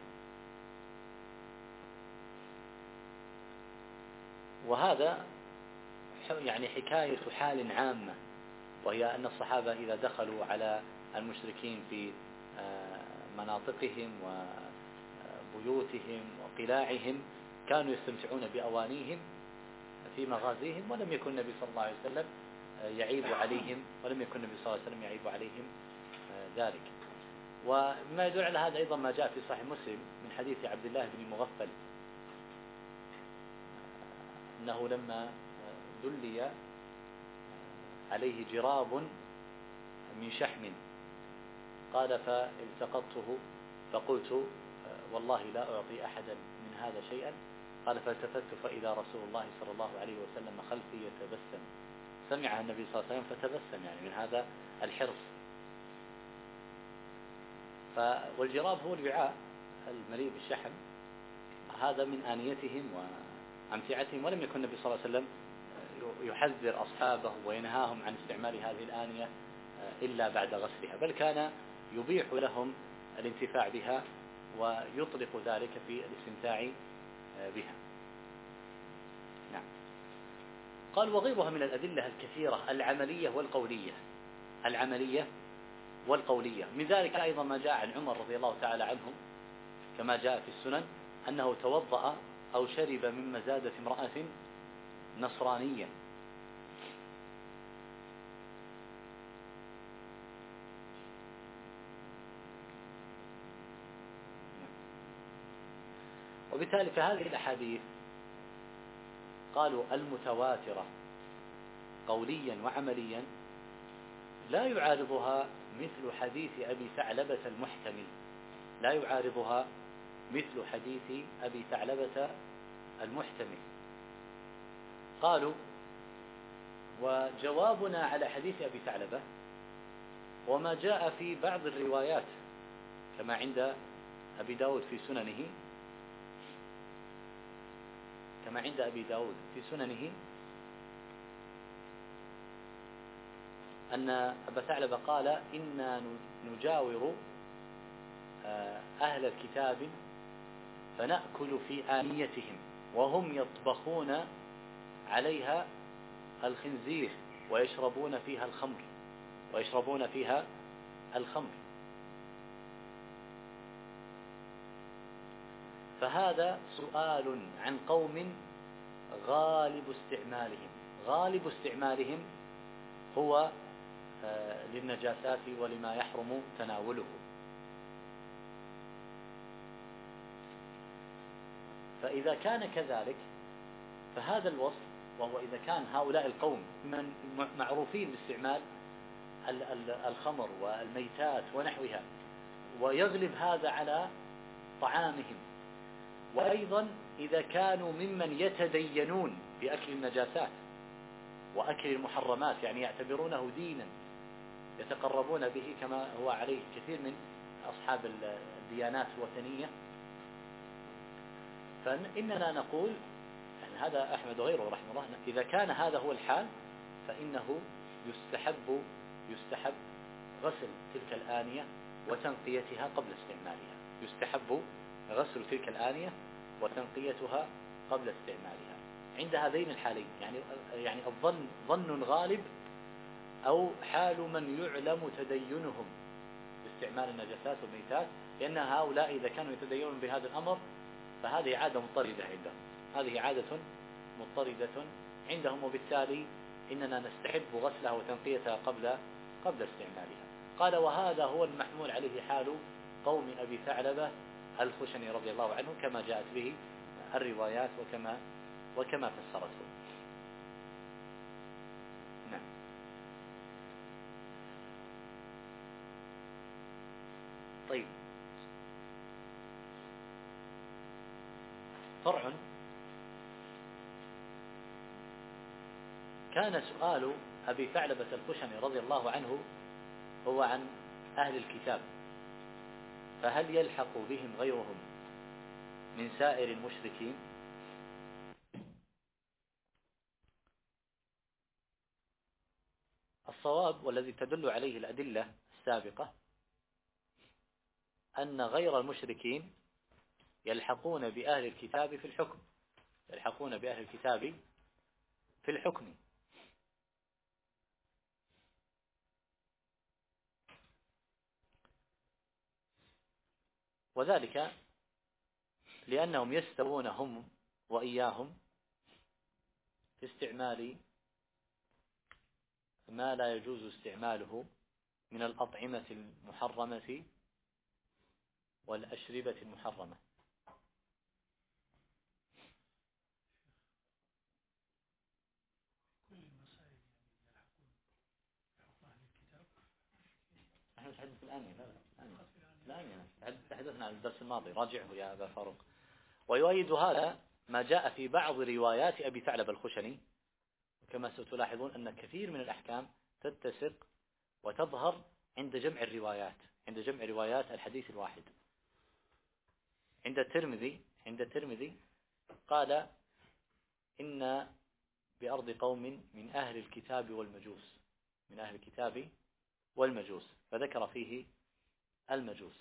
وهذا يعني حكاية حال عامة، وهي أن الصحابة إذا دخلوا على المشركين في مناطقهم وبيوتهم وقلاعهم كانوا يستمتعون بأوانيهم في مغازيهم، ولم يكن النبي صلى الله عليه وسلم يعيب عليهم، ولم يكن النبي صلى الله عليه وسلم يعيب عليهم ذلك. وما يدل على هذا أيضا ما جاء في صحيح مسلم من حديث عبد الله بن مغفل أنه لما دلي عليه جراب من شحم قال: فالتقطته فقلت: والله لا أعطي أحدا من هذا شيئا. قال: فالتفت فإذا رسول الله صلى الله عليه وسلم خلفي يتبسم. سمعها النبي صلى الله عليه وسلم فتبسم، يعني من هذا الحرص. والجراب هو الوعاء المليء بالشحم، هذا من آنيتهم وأمتعتهم، ولم يكن النبي صلى الله عليه وسلم يحذر أصحابه وينهاهم عن استعمال هذه الآنية إلا بعد غسلها، بل كان يبيح لهم الانتفاع بها ويطلق ذلك في الاستمتاع بها. نعم. قال: وغيرها من الأدلة الكثيرة العملية والقولية. من ذلك أيضا ما جاء عن عمر رضي الله تعالى عنه كما جاء في السنن أنه توضأ أو شرب من مزادة امرأة نصرانية. وبالتالي فهذه الأحاديث قالوا المتواترة قوليا وعمليا لا يعارضها مثل حديث أبي ثعلبة المحتمل، لا يعارضها مثل حديث أبي ثعلبة المحتمل. قالوا: وجوابنا على حديث أبي ثعلبة وما جاء في بعض الروايات كما عند أبي داود في سننه، أن أبا ثعلبة قال: إنا نجاور أهل الكتاب فنأكل في آنيتهم وهم يطبخون عليها الخنزير ويشربون فيها الخمر. فهذا سؤال عن قوم غالب استعمالهم هو للنجاسات ولما يحرم تناوله. فإذا كان كذلك فهذا الوصف، وهو إذا كان هؤلاء القوم من معروفين باستعمال الخمر والميتات ونحوها، ويغلب هذا على طعامهم، وأيضا إذا كانوا ممن يتدينون بأكل النجاسات وأكل المحرمات، يعني يعتبرونه دينا يتقربون به كما هو عليه كثير من أصحاب الديانات الوثنية، فإننا نقول يعني هذا أحمد وغيره رحمه الله، إذا كان هذا هو الحال فإنه يستحب غسل تلك الآنية وتنقيتها قبل استعمالها. يستحب غسل تلك الآنية وتنقيتها قبل استعمالها عند هذين الحالين، يعني ظن غالب أو حال من يعلم تدينهم باستعمال النجاسات والميتات، لأن هؤلاء إذا كانوا يتدينون بهذا الأمر فهذه عادة مضطردة عندهم، وبالتالي إننا نستحب غسلها وتنقيتها قبل استعمالها. قال: وهذا هو المحمول عليه حال قوم أبي ثعلبة الخشني رضي الله عنه كما جاءت به الروايات وكما فسرته. نعم. طيب، فرع: كان سؤال أبي ثعلبة الخشني رضي الله عنه هو عن أهل الكتاب، فهل يلحق بهم غيرهم من سائر المشركين؟ الصواب والذي تدل عليه الأدلة السابقة أن غير المشركين يلحقون بأهل الكتاب في الحكم، وذلك لأنهم يستوون هم وإياهم في استعمال ما لا يجوز استعماله من الأطعمة المحرمة والأشربة المحرمة. نحن نتحدث الآن تحدثنا عن الدرس الماضي، راجعه يا أبا فاروق. ويؤيد هذا ما جاء في بعض روايات أبي ثعلب الخشني، كما ستلاحظون أن كثير من الأحكام تتسق وتظهر عند جمع روايات الحديث الواحد. عند الترمذي قال: إن بأرض قوم من أهل الكتاب والمجوس، فذكر فيه المجوس.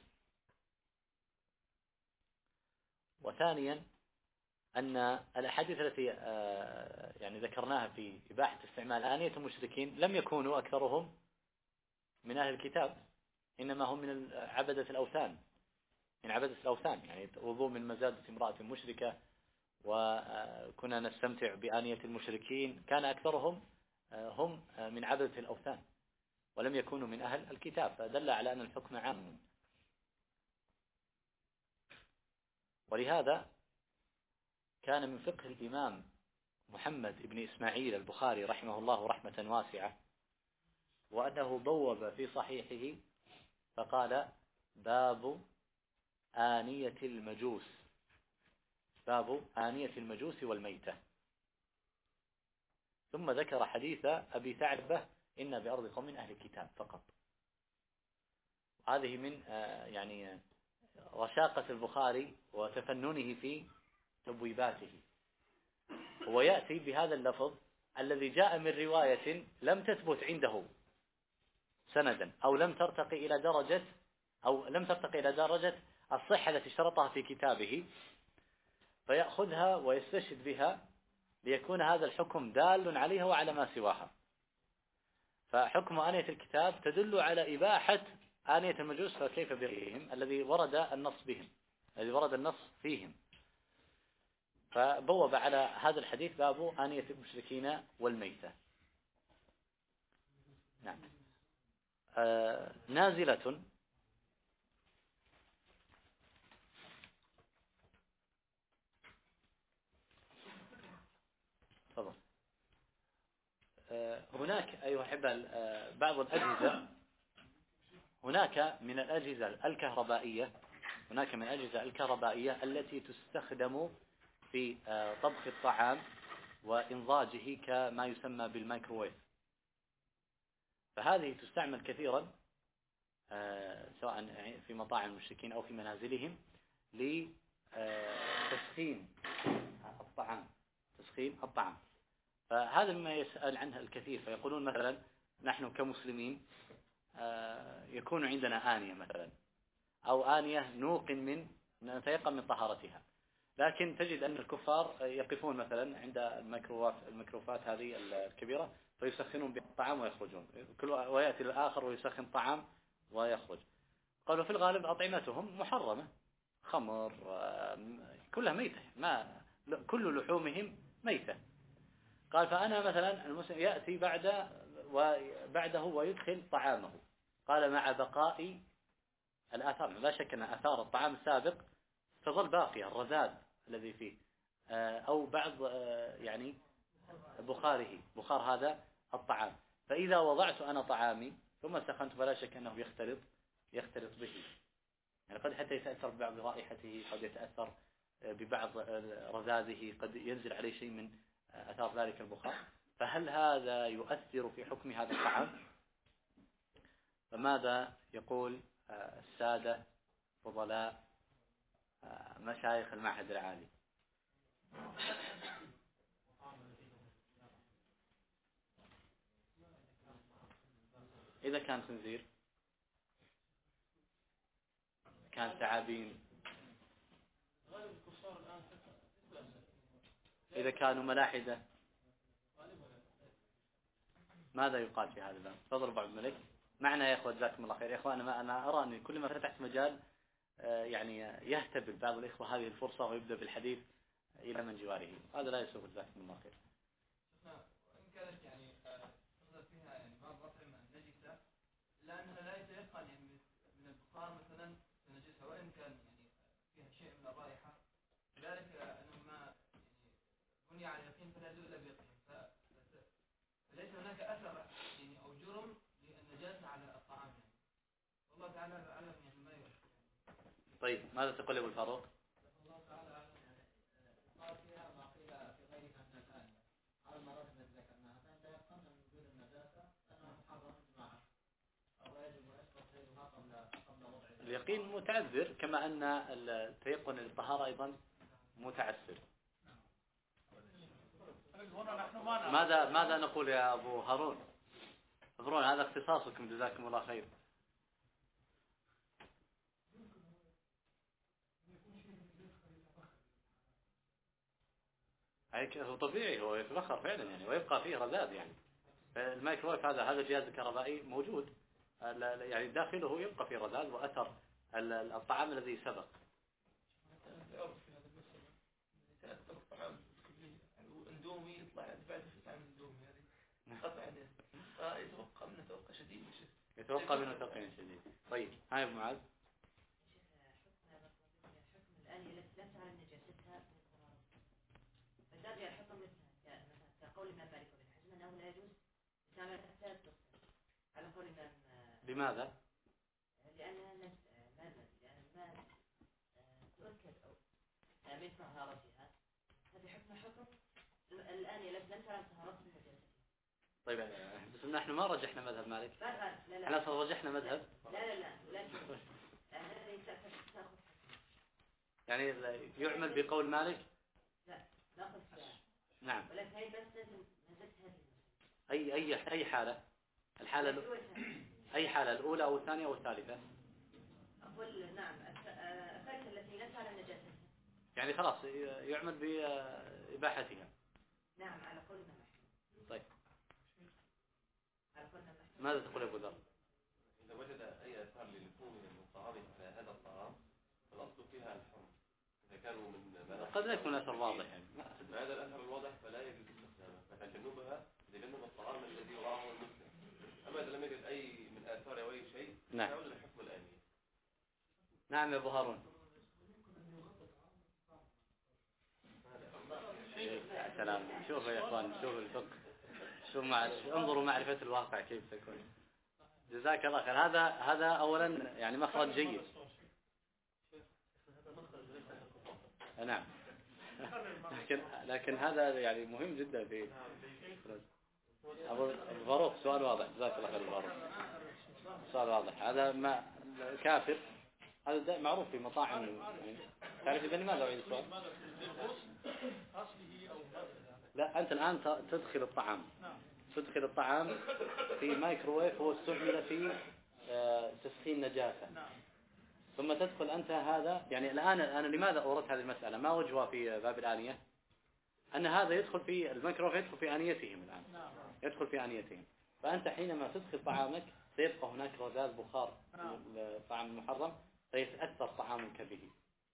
وثانيا أن الأحاديث التي يعني ذكرناها في إباحة استعمال آنية المشركين لم يكونوا أكثرهم من أهل الكتاب، إنما هم من عبدة الأوثان، يعني وضوء من مزادة امرأة مشركة، وكنا نستمتع بآنية المشركين، كان أكثرهم هم من عبدة الأوثان ولم يكونوا من أهل الكتاب، فدل على أن الحكم عام. ولهذا كان من فقه الإمام محمد بن إسماعيل البخاري رحمه الله رحمة واسعة، وأنه بوب في صحيحه فقال: باب آنية المجوس والميتة، ثم ذكر حديث أبي ثعلبة: إن بأرض قوم من أهل الكتاب فقط. هذه من يعني رشاقة البخاري وتفننه في تبويباته، ويأتي بهذا اللفظ الذي جاء من رواية لم تثبت عنده سندا، أو لم ترتقي إلى درجة الصحة التي شرطها في كتابه، فيأخذها ويستشهد بها ليكون هذا الحكم دال عليها وعلى ما سواها. فحكم آنية الكتاب تدل على إباحة آنية المجوس، فكيف بغيرهم الذي ورد النص فيهم. فبوب على هذا الحديث باب آنية المشركين والميتة. نعم. نازلة تفضل. هناك أيها الأحبة بعض الأجهزة، هناك من الأجهزة الكهربائية التي تستخدم في طبخ الطعام وإنضاجه كما يسمى بالمايكروويف. فهذه تستعمل كثيرا سواء في مطاعم المشركين أو في منازلهم لتسخين الطعام. فهذا مما يسأل عنه الكثير، فيقولون مثلا نحن كمسلمين يكون عندنا آنية مثلا، أو آنية نتيقن من طهارتها، لكن تجد أن الكفار يقفون مثلا عند الميكروفات هذه الكبيرة فيسخنون بالطعام ويخرجون، ويأتي الآخر ويسخن طعام ويخرج. قالوا في الغالب أطعمتهم محرمة، خمر كلها ميتة، كل لحومهم ميتة. قال فأنا مثلا المسلم يأتي بعده ويدخل طعامه، قال مع بقاء الآثار، لا شك أن آثار الطعام السابق تظل باقية، الرذاذ الذي فيه أو بعض يعني بخار هذا الطعام. فإذا وضعت أنا طعامي ثم سخنت فلا شك أنه يختلط به، يعني قد حتى يتأثر ببعض رائحته، قد يتأثر ببعض رذاذه، قد ينزل عليه شيء من أثار ذلك البخار. فهل هذا يؤثر في حكم هذا الطعام؟ فماذا يقول السادة فضلاء مشايخ المعهد العالي؟ إذا كان خنزير، كان ثعابين، إذا كانوا ملاحدة، ماذا يقال في هذا الباب؟ تفضل أبو عبد الملك معنا يا أخوة، جزاكم الله خير. يا أخوان أنا أرى أن كل ما فتحت مجال يعني يهتبل بعض الإخوة هذه الفرصة ويبدأ بالحديث إلى من جواره، هذا لا يسوغ، جزاكم الله خير. وإن كانت يعني تظهر فيها يعني بعض الأطعمة نجسة لأنها لا يتيقن يعني من البخار مثلا نجسة، وإن كان يعني فيها شيء من الرائحة، ذلك أنه ما يعني بني على يقين فلا يزول إلا بيقين، فليس هناك أثر يعني أو جرم للنجاسة على الطعام يعني. والله تعالى أعلم يعني ما يوجد. طيب ماذا تقول أبو الفاروق؟ الله تعالى أعلم يعني قال فيها ما قيل في غيرها من الآية على المرات التي ذكرناها، فإن تيقن من وجود النجاسة أنها محرم إجماعا، أو يجب أن يسقط غيرها قبل وضعها. اليقين متعذر كما أن التيقن للطهارة أيضا متعسر. ماذا نقول يا أبو هارون؟ أبرون هذا اختصاصكم، جزاكم الله خير. هو طبيعي، هو يتبخر فعلا يعني ويبقى فيه رذاذ يعني. الميكروويف هذا الجهاز الكهربائي موجود يعني داخله يبقى فيه رذاذ وأثر الطعام الذي سبق. اندومي يطلع بعد في طعم اندومي هذه قطع فيتوقع منه توقع شديد. طيب هاي ابو معاذ. حكم الآنية التي لم تعلم نجاستها فالذي الحكم مثلا كقول الإمام مالك بن حزم أنه لا يجوز استعمال حتى تغسل على قول الإمام. لماذا؟ لأنها ما تؤكد أو من طهارتها، هذه حكم الآنية التي لم تعلم طهارتها من نجاستها. طيب بس نحن ما رجحنا مذهب مالك. لا احنا رجحنا مذهب. لا ولكن هذه تأخذ يعني يعمل بقول مالك. لا ناخذ فيها. نعم. ولكن هي بس هذه أي حالة؟ الحالة أي حالة، الأولى أو الثانية أو الثالثة؟ أقول نعم الثالثة التي لم تعلم نجاستها. يعني خلاص يعمل بإباحتها. نعم على قول محمد. طيب على قول محمد. ماذا تقول أبو ذر؟ إذا وجد أي أثار للحوم المصعبة على هذا الطعام فالأصل فيها الحرم، إذا كانوا من قد لا يكون أثر واضح يعني. هذا الأثر الواضح فلا يجوز استخدامه، فتجنبها تجنب الطعام الذي وضعه المسلم. أما إذا لم يجد أي من آثار أو أي شيء يعود لحكم الآنية. نعم يا أبو هارون. يا سلام، شوفوا يا إخوان، شوفوا الفقه، انظروا معرفة الواقع كيف تكون. جزاك الله خير. هذا أولا يعني مخرج جيد. نعم. لكن هذا يعني مهم جدا في أبو فاروق. سؤال واضح، جزاك الله خير أبو فاروق. سؤال واضح. هذا ما كافر، هذا معروف في مطاعم يعني. تعرف إذا لماذا أعيد السؤال؟ لا، أنت الآن تدخل الطعام في مايكروويف، هو استعمل في تسخين نجاسة، ثم تدخل أنت هذا يعني. الآن أنا لماذا أوردت هذه المسألة؟ ما وجهها في باب الآنية؟ أن هذا يدخل في الميكروويف، يدخل في آنيتهم الآن، يدخل في آنيتهم. فأنت حينما تدخل طعامك سيبقى هناك رذاذ بخار الطعام المحرم، فيتأثر طعامك به.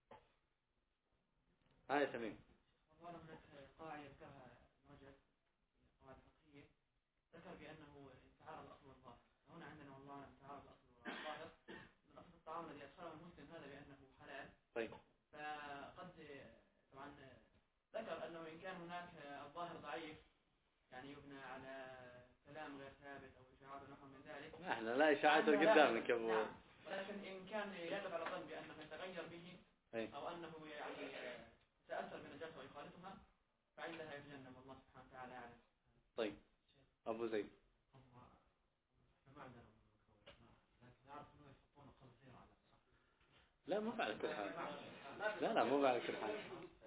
هذا تمام. والله هناك قاعدة يذكرها رجل قواعد فقهية، ذكر بأنه تعارض الأصل والظاهر. هنا عندنا والله تعارض الأصل والظاهر. من أصل الطعام الذي أدخله المسلم هذا بأنه حلال. طيب. فقد طبعا ذكر أنه إن كان هناك الظاهر ضعيف يعني يبنى على كلام غير ثابت أو إشاعات ونحو من ذلك. احنا لا إشاعات قدامك يا أبو. نعم. لكن إن كان يغلب على الظن بأنه يتغير به أو أنه يعني تأثر بنجاسة ويخالطها، فعندها يتجنب. الله سبحانه وتعالى يعلم. طيب أبو زيد. لا مو على كل حال. لا مو على كل حال.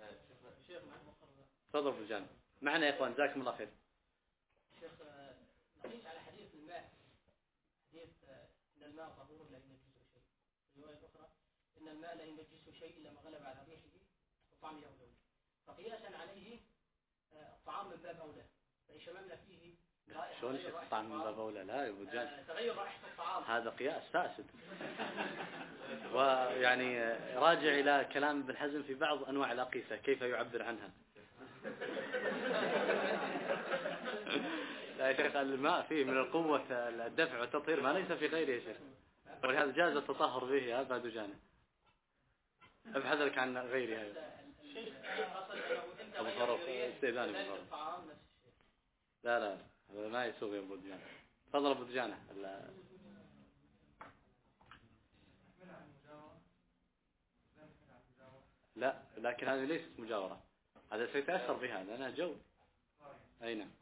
تفضل أبو جان. معنا يا إخوان، جزاكم الله خير. شيخ نقيس على حديث الماء، حديث إن الماء طهور لا ينجسه شيء. في رواية أخرى إن الماء لا ينجسه شيء إلا ما غلب على ريحه وطعمه أو لونه. فقياسا عليه الطعام من باب أولى، فإن شممنا فيه شلون الطعام من باب أولى؟ لا يا أبو جان، تغير رائحة الطعام هذا قياس فاسد. ويعني راجع إلى كلام ابن حزم في بعض أنواع الأقيسة كيف يعبر عنها. لا يا شيخ، الماء فيه من القوة الدفع والتطهير ما ليس في غيره يا شيخ، ولهذا جاز التطهر به. أبعد جانب، ابحث لك عن غيرها. أبو فاروق استئذاني أبو فاروق. لا هذا ما يسوق يا أبو دجانة. تفضل أبو دجانة. لا لكن هذه ليست مجاورة، هذا سيتأثر بها لأنها جو. أي نعم.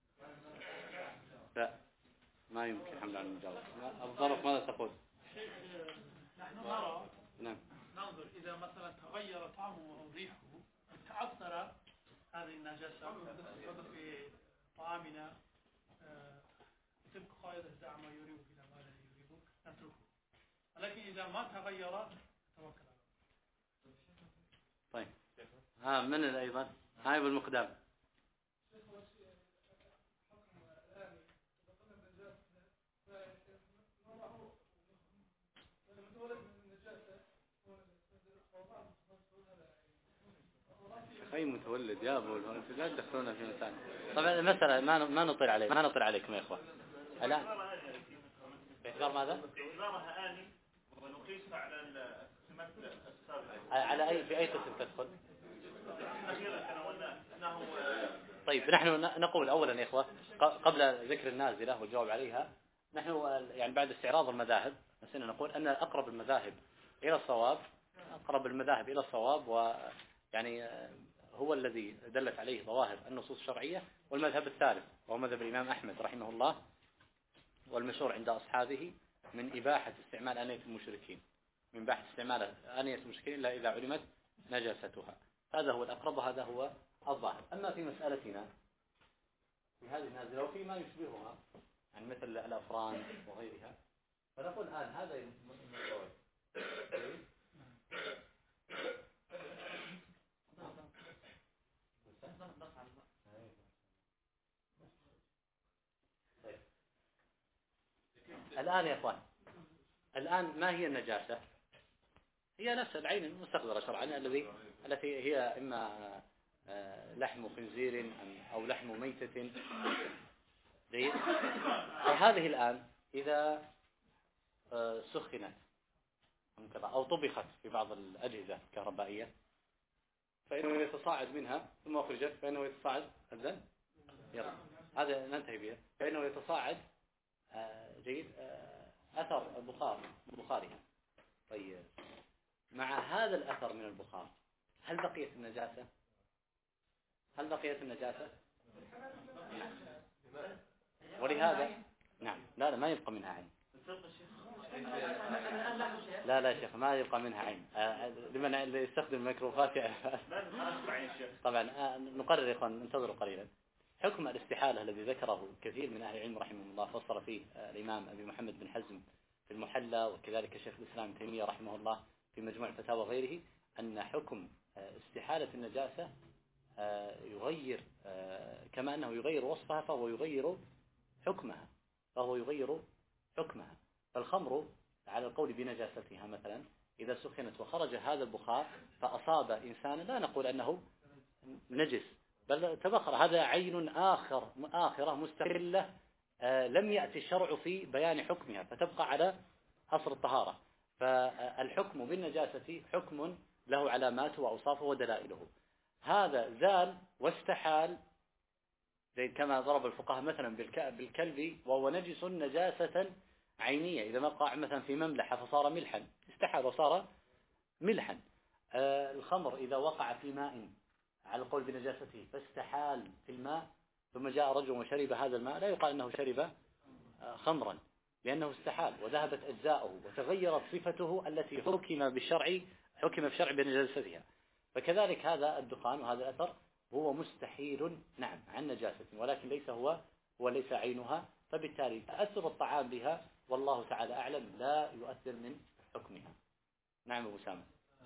لا ما يمكن حمل على المجاورة. أبو فاروق ماذا تقول؟ نحن نرى نعم. ننظر إذا مثلا تغير طعمه أو ريحه، تعثر هذه النجاسة في طعامنا، تبقى قاعدة دع ما يريبك إلى ما لا يريبك، نتركه. لكن إذا ما تغير توكل على الله. طيب من أيضا هاي بالمقدام. أي متولد يا أبو، لا تدخلونا في مسائل. طبعا المسألة ما نطير عليه، ما نطير عليكم يا إخوان. الآن باعتبار ماذا؟ باعتبارها آني ونقيسها على السمات السابقة. على أي، في أي قسم تدخل؟ أخيرا كان أنه طيب نحن نقول أولا يا إخوة قبل ذكر النازلة والجواب عليها، نحن يعني بعد استعراض المذاهب نسينا نقول أن أقرب المذاهب إلى الصواب، ويعني هو الذي دلت عليه ظواهر النصوص الشرعية، والمذهب الثالث وهو مذهب الإمام أحمد رحمه الله، والمشهور عند أصحابه من إباحة استعمال آنية المشركين، من إباحة استعمال آنية المشركين إلا إذا علمت نجاستها. هذا هو الأقرب وهذا هو الظاهر. أما في مسألتنا في هذه النازلة وفي ما يشبهها يعني مثل الأفران وغيرها، فنقول الآن هذا المستوى الآن يا أخوان، الآن ما هي النجاسة؟ هي نفس العين المستقذرة شرعا التي هي إما لحم خنزير أو لحم ميتة. جيد. فهذه الآن إذا سخنت أو طبخت في بعض الأجهزة الكهربائية فإنه يتصاعد منها ثم أخرجت فإنه يتصاعد الذن. يلا هذا ننتهي بها. فإنه يتصاعد جيد أثر البخار بخارها. طيب مع هذا الأثر من البخار هل بقيت النجاسة؟ ولهذا نعم لا ما يبقى منها عين. لا يا شيخ ما يبقى منها عين. لمن اللي يستخدم الميكروفات طبعا نقرر يا اخوان انتظروا قليلا. حكم الاستحالة الذي ذكره كثير من أهل العلم رحمه الله فسر فيه الإمام أبي محمد بن حزم في المحلى وكذلك شيخ الإسلام ابن تيمية رحمه الله في مجموع الفتاوى وغيره أن حكم استحالة النجاسة يغير كما أنه يغير وصفها فهو يغير حكمها. فالخمر على القول بنجاستها مثلا إذا سخنت وخرج هذا البخار فأصاب إنسانا لا نقول أنه نجس بل تبخر. هذا عين آخرة مستقلة لم يأتي الشرع في بيان حكمها فتبقى على أصل الطهارة. فالحكم بالنجاسة حكم له علامات وأوصافه ودلائله. هذا زال واستحال زي كما ضرب الفقهاء مثلا بالكلب وهو نجس نجاسة عينية إذا وقع مثلا في مملحة فصار ملحا استحال وصار ملحا. الخمر إذا وقع في ماء على القول بنجاسته فاستحال في الماء ثم جاء رجل وشرب هذا الماء لا يقال أنه شرب خمرا لأنه استحال وذهبت أجزاؤه وتغيرت صفته التي حكم بالشرع بنجاستها. فكذلك هذا الدخان وهذا الأثر هو مستحيل نعم عن نجاسة ولكن ليس هو وليس عينها. فبالتالي تأثر الطعام بها والله تعالى أعلم لا يؤثر من حكمها. نعم أبو سامة.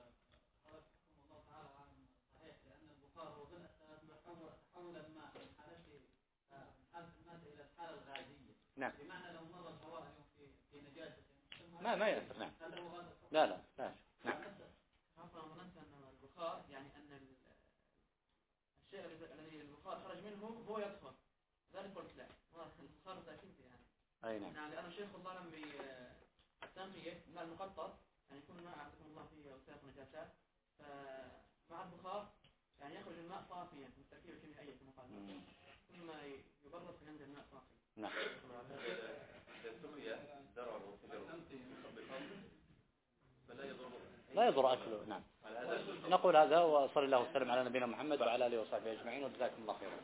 نعم بمعنى لو مر الهواء في نجاسة ما يأثر. نعم لا نعم ظننت أن البخار يعني أن الشيء الذي البخار خرج منه هو يطهر ذلك قلت لا البخار تأكيد يعني. أي نعم. يعني لأن الشيخ ظلم بالتنقية الماء المقطر يعني يكون الماء عندكم الله فيه أوساخ ونجاسات فمع البخار يعني يخرج الماء صافيا من تركيبة كيميائية كما قال ثم يبرد فينزل الماء صافي. نعم. لا يضر أكله. نعم نقول هذا وصلى الله وسلم على نبينا محمد وعلى آله وصحبه أجمعين وجزاكم الله خيرا.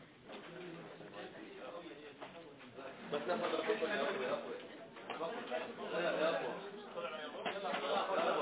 بس ناخذ الحكم يا أخوي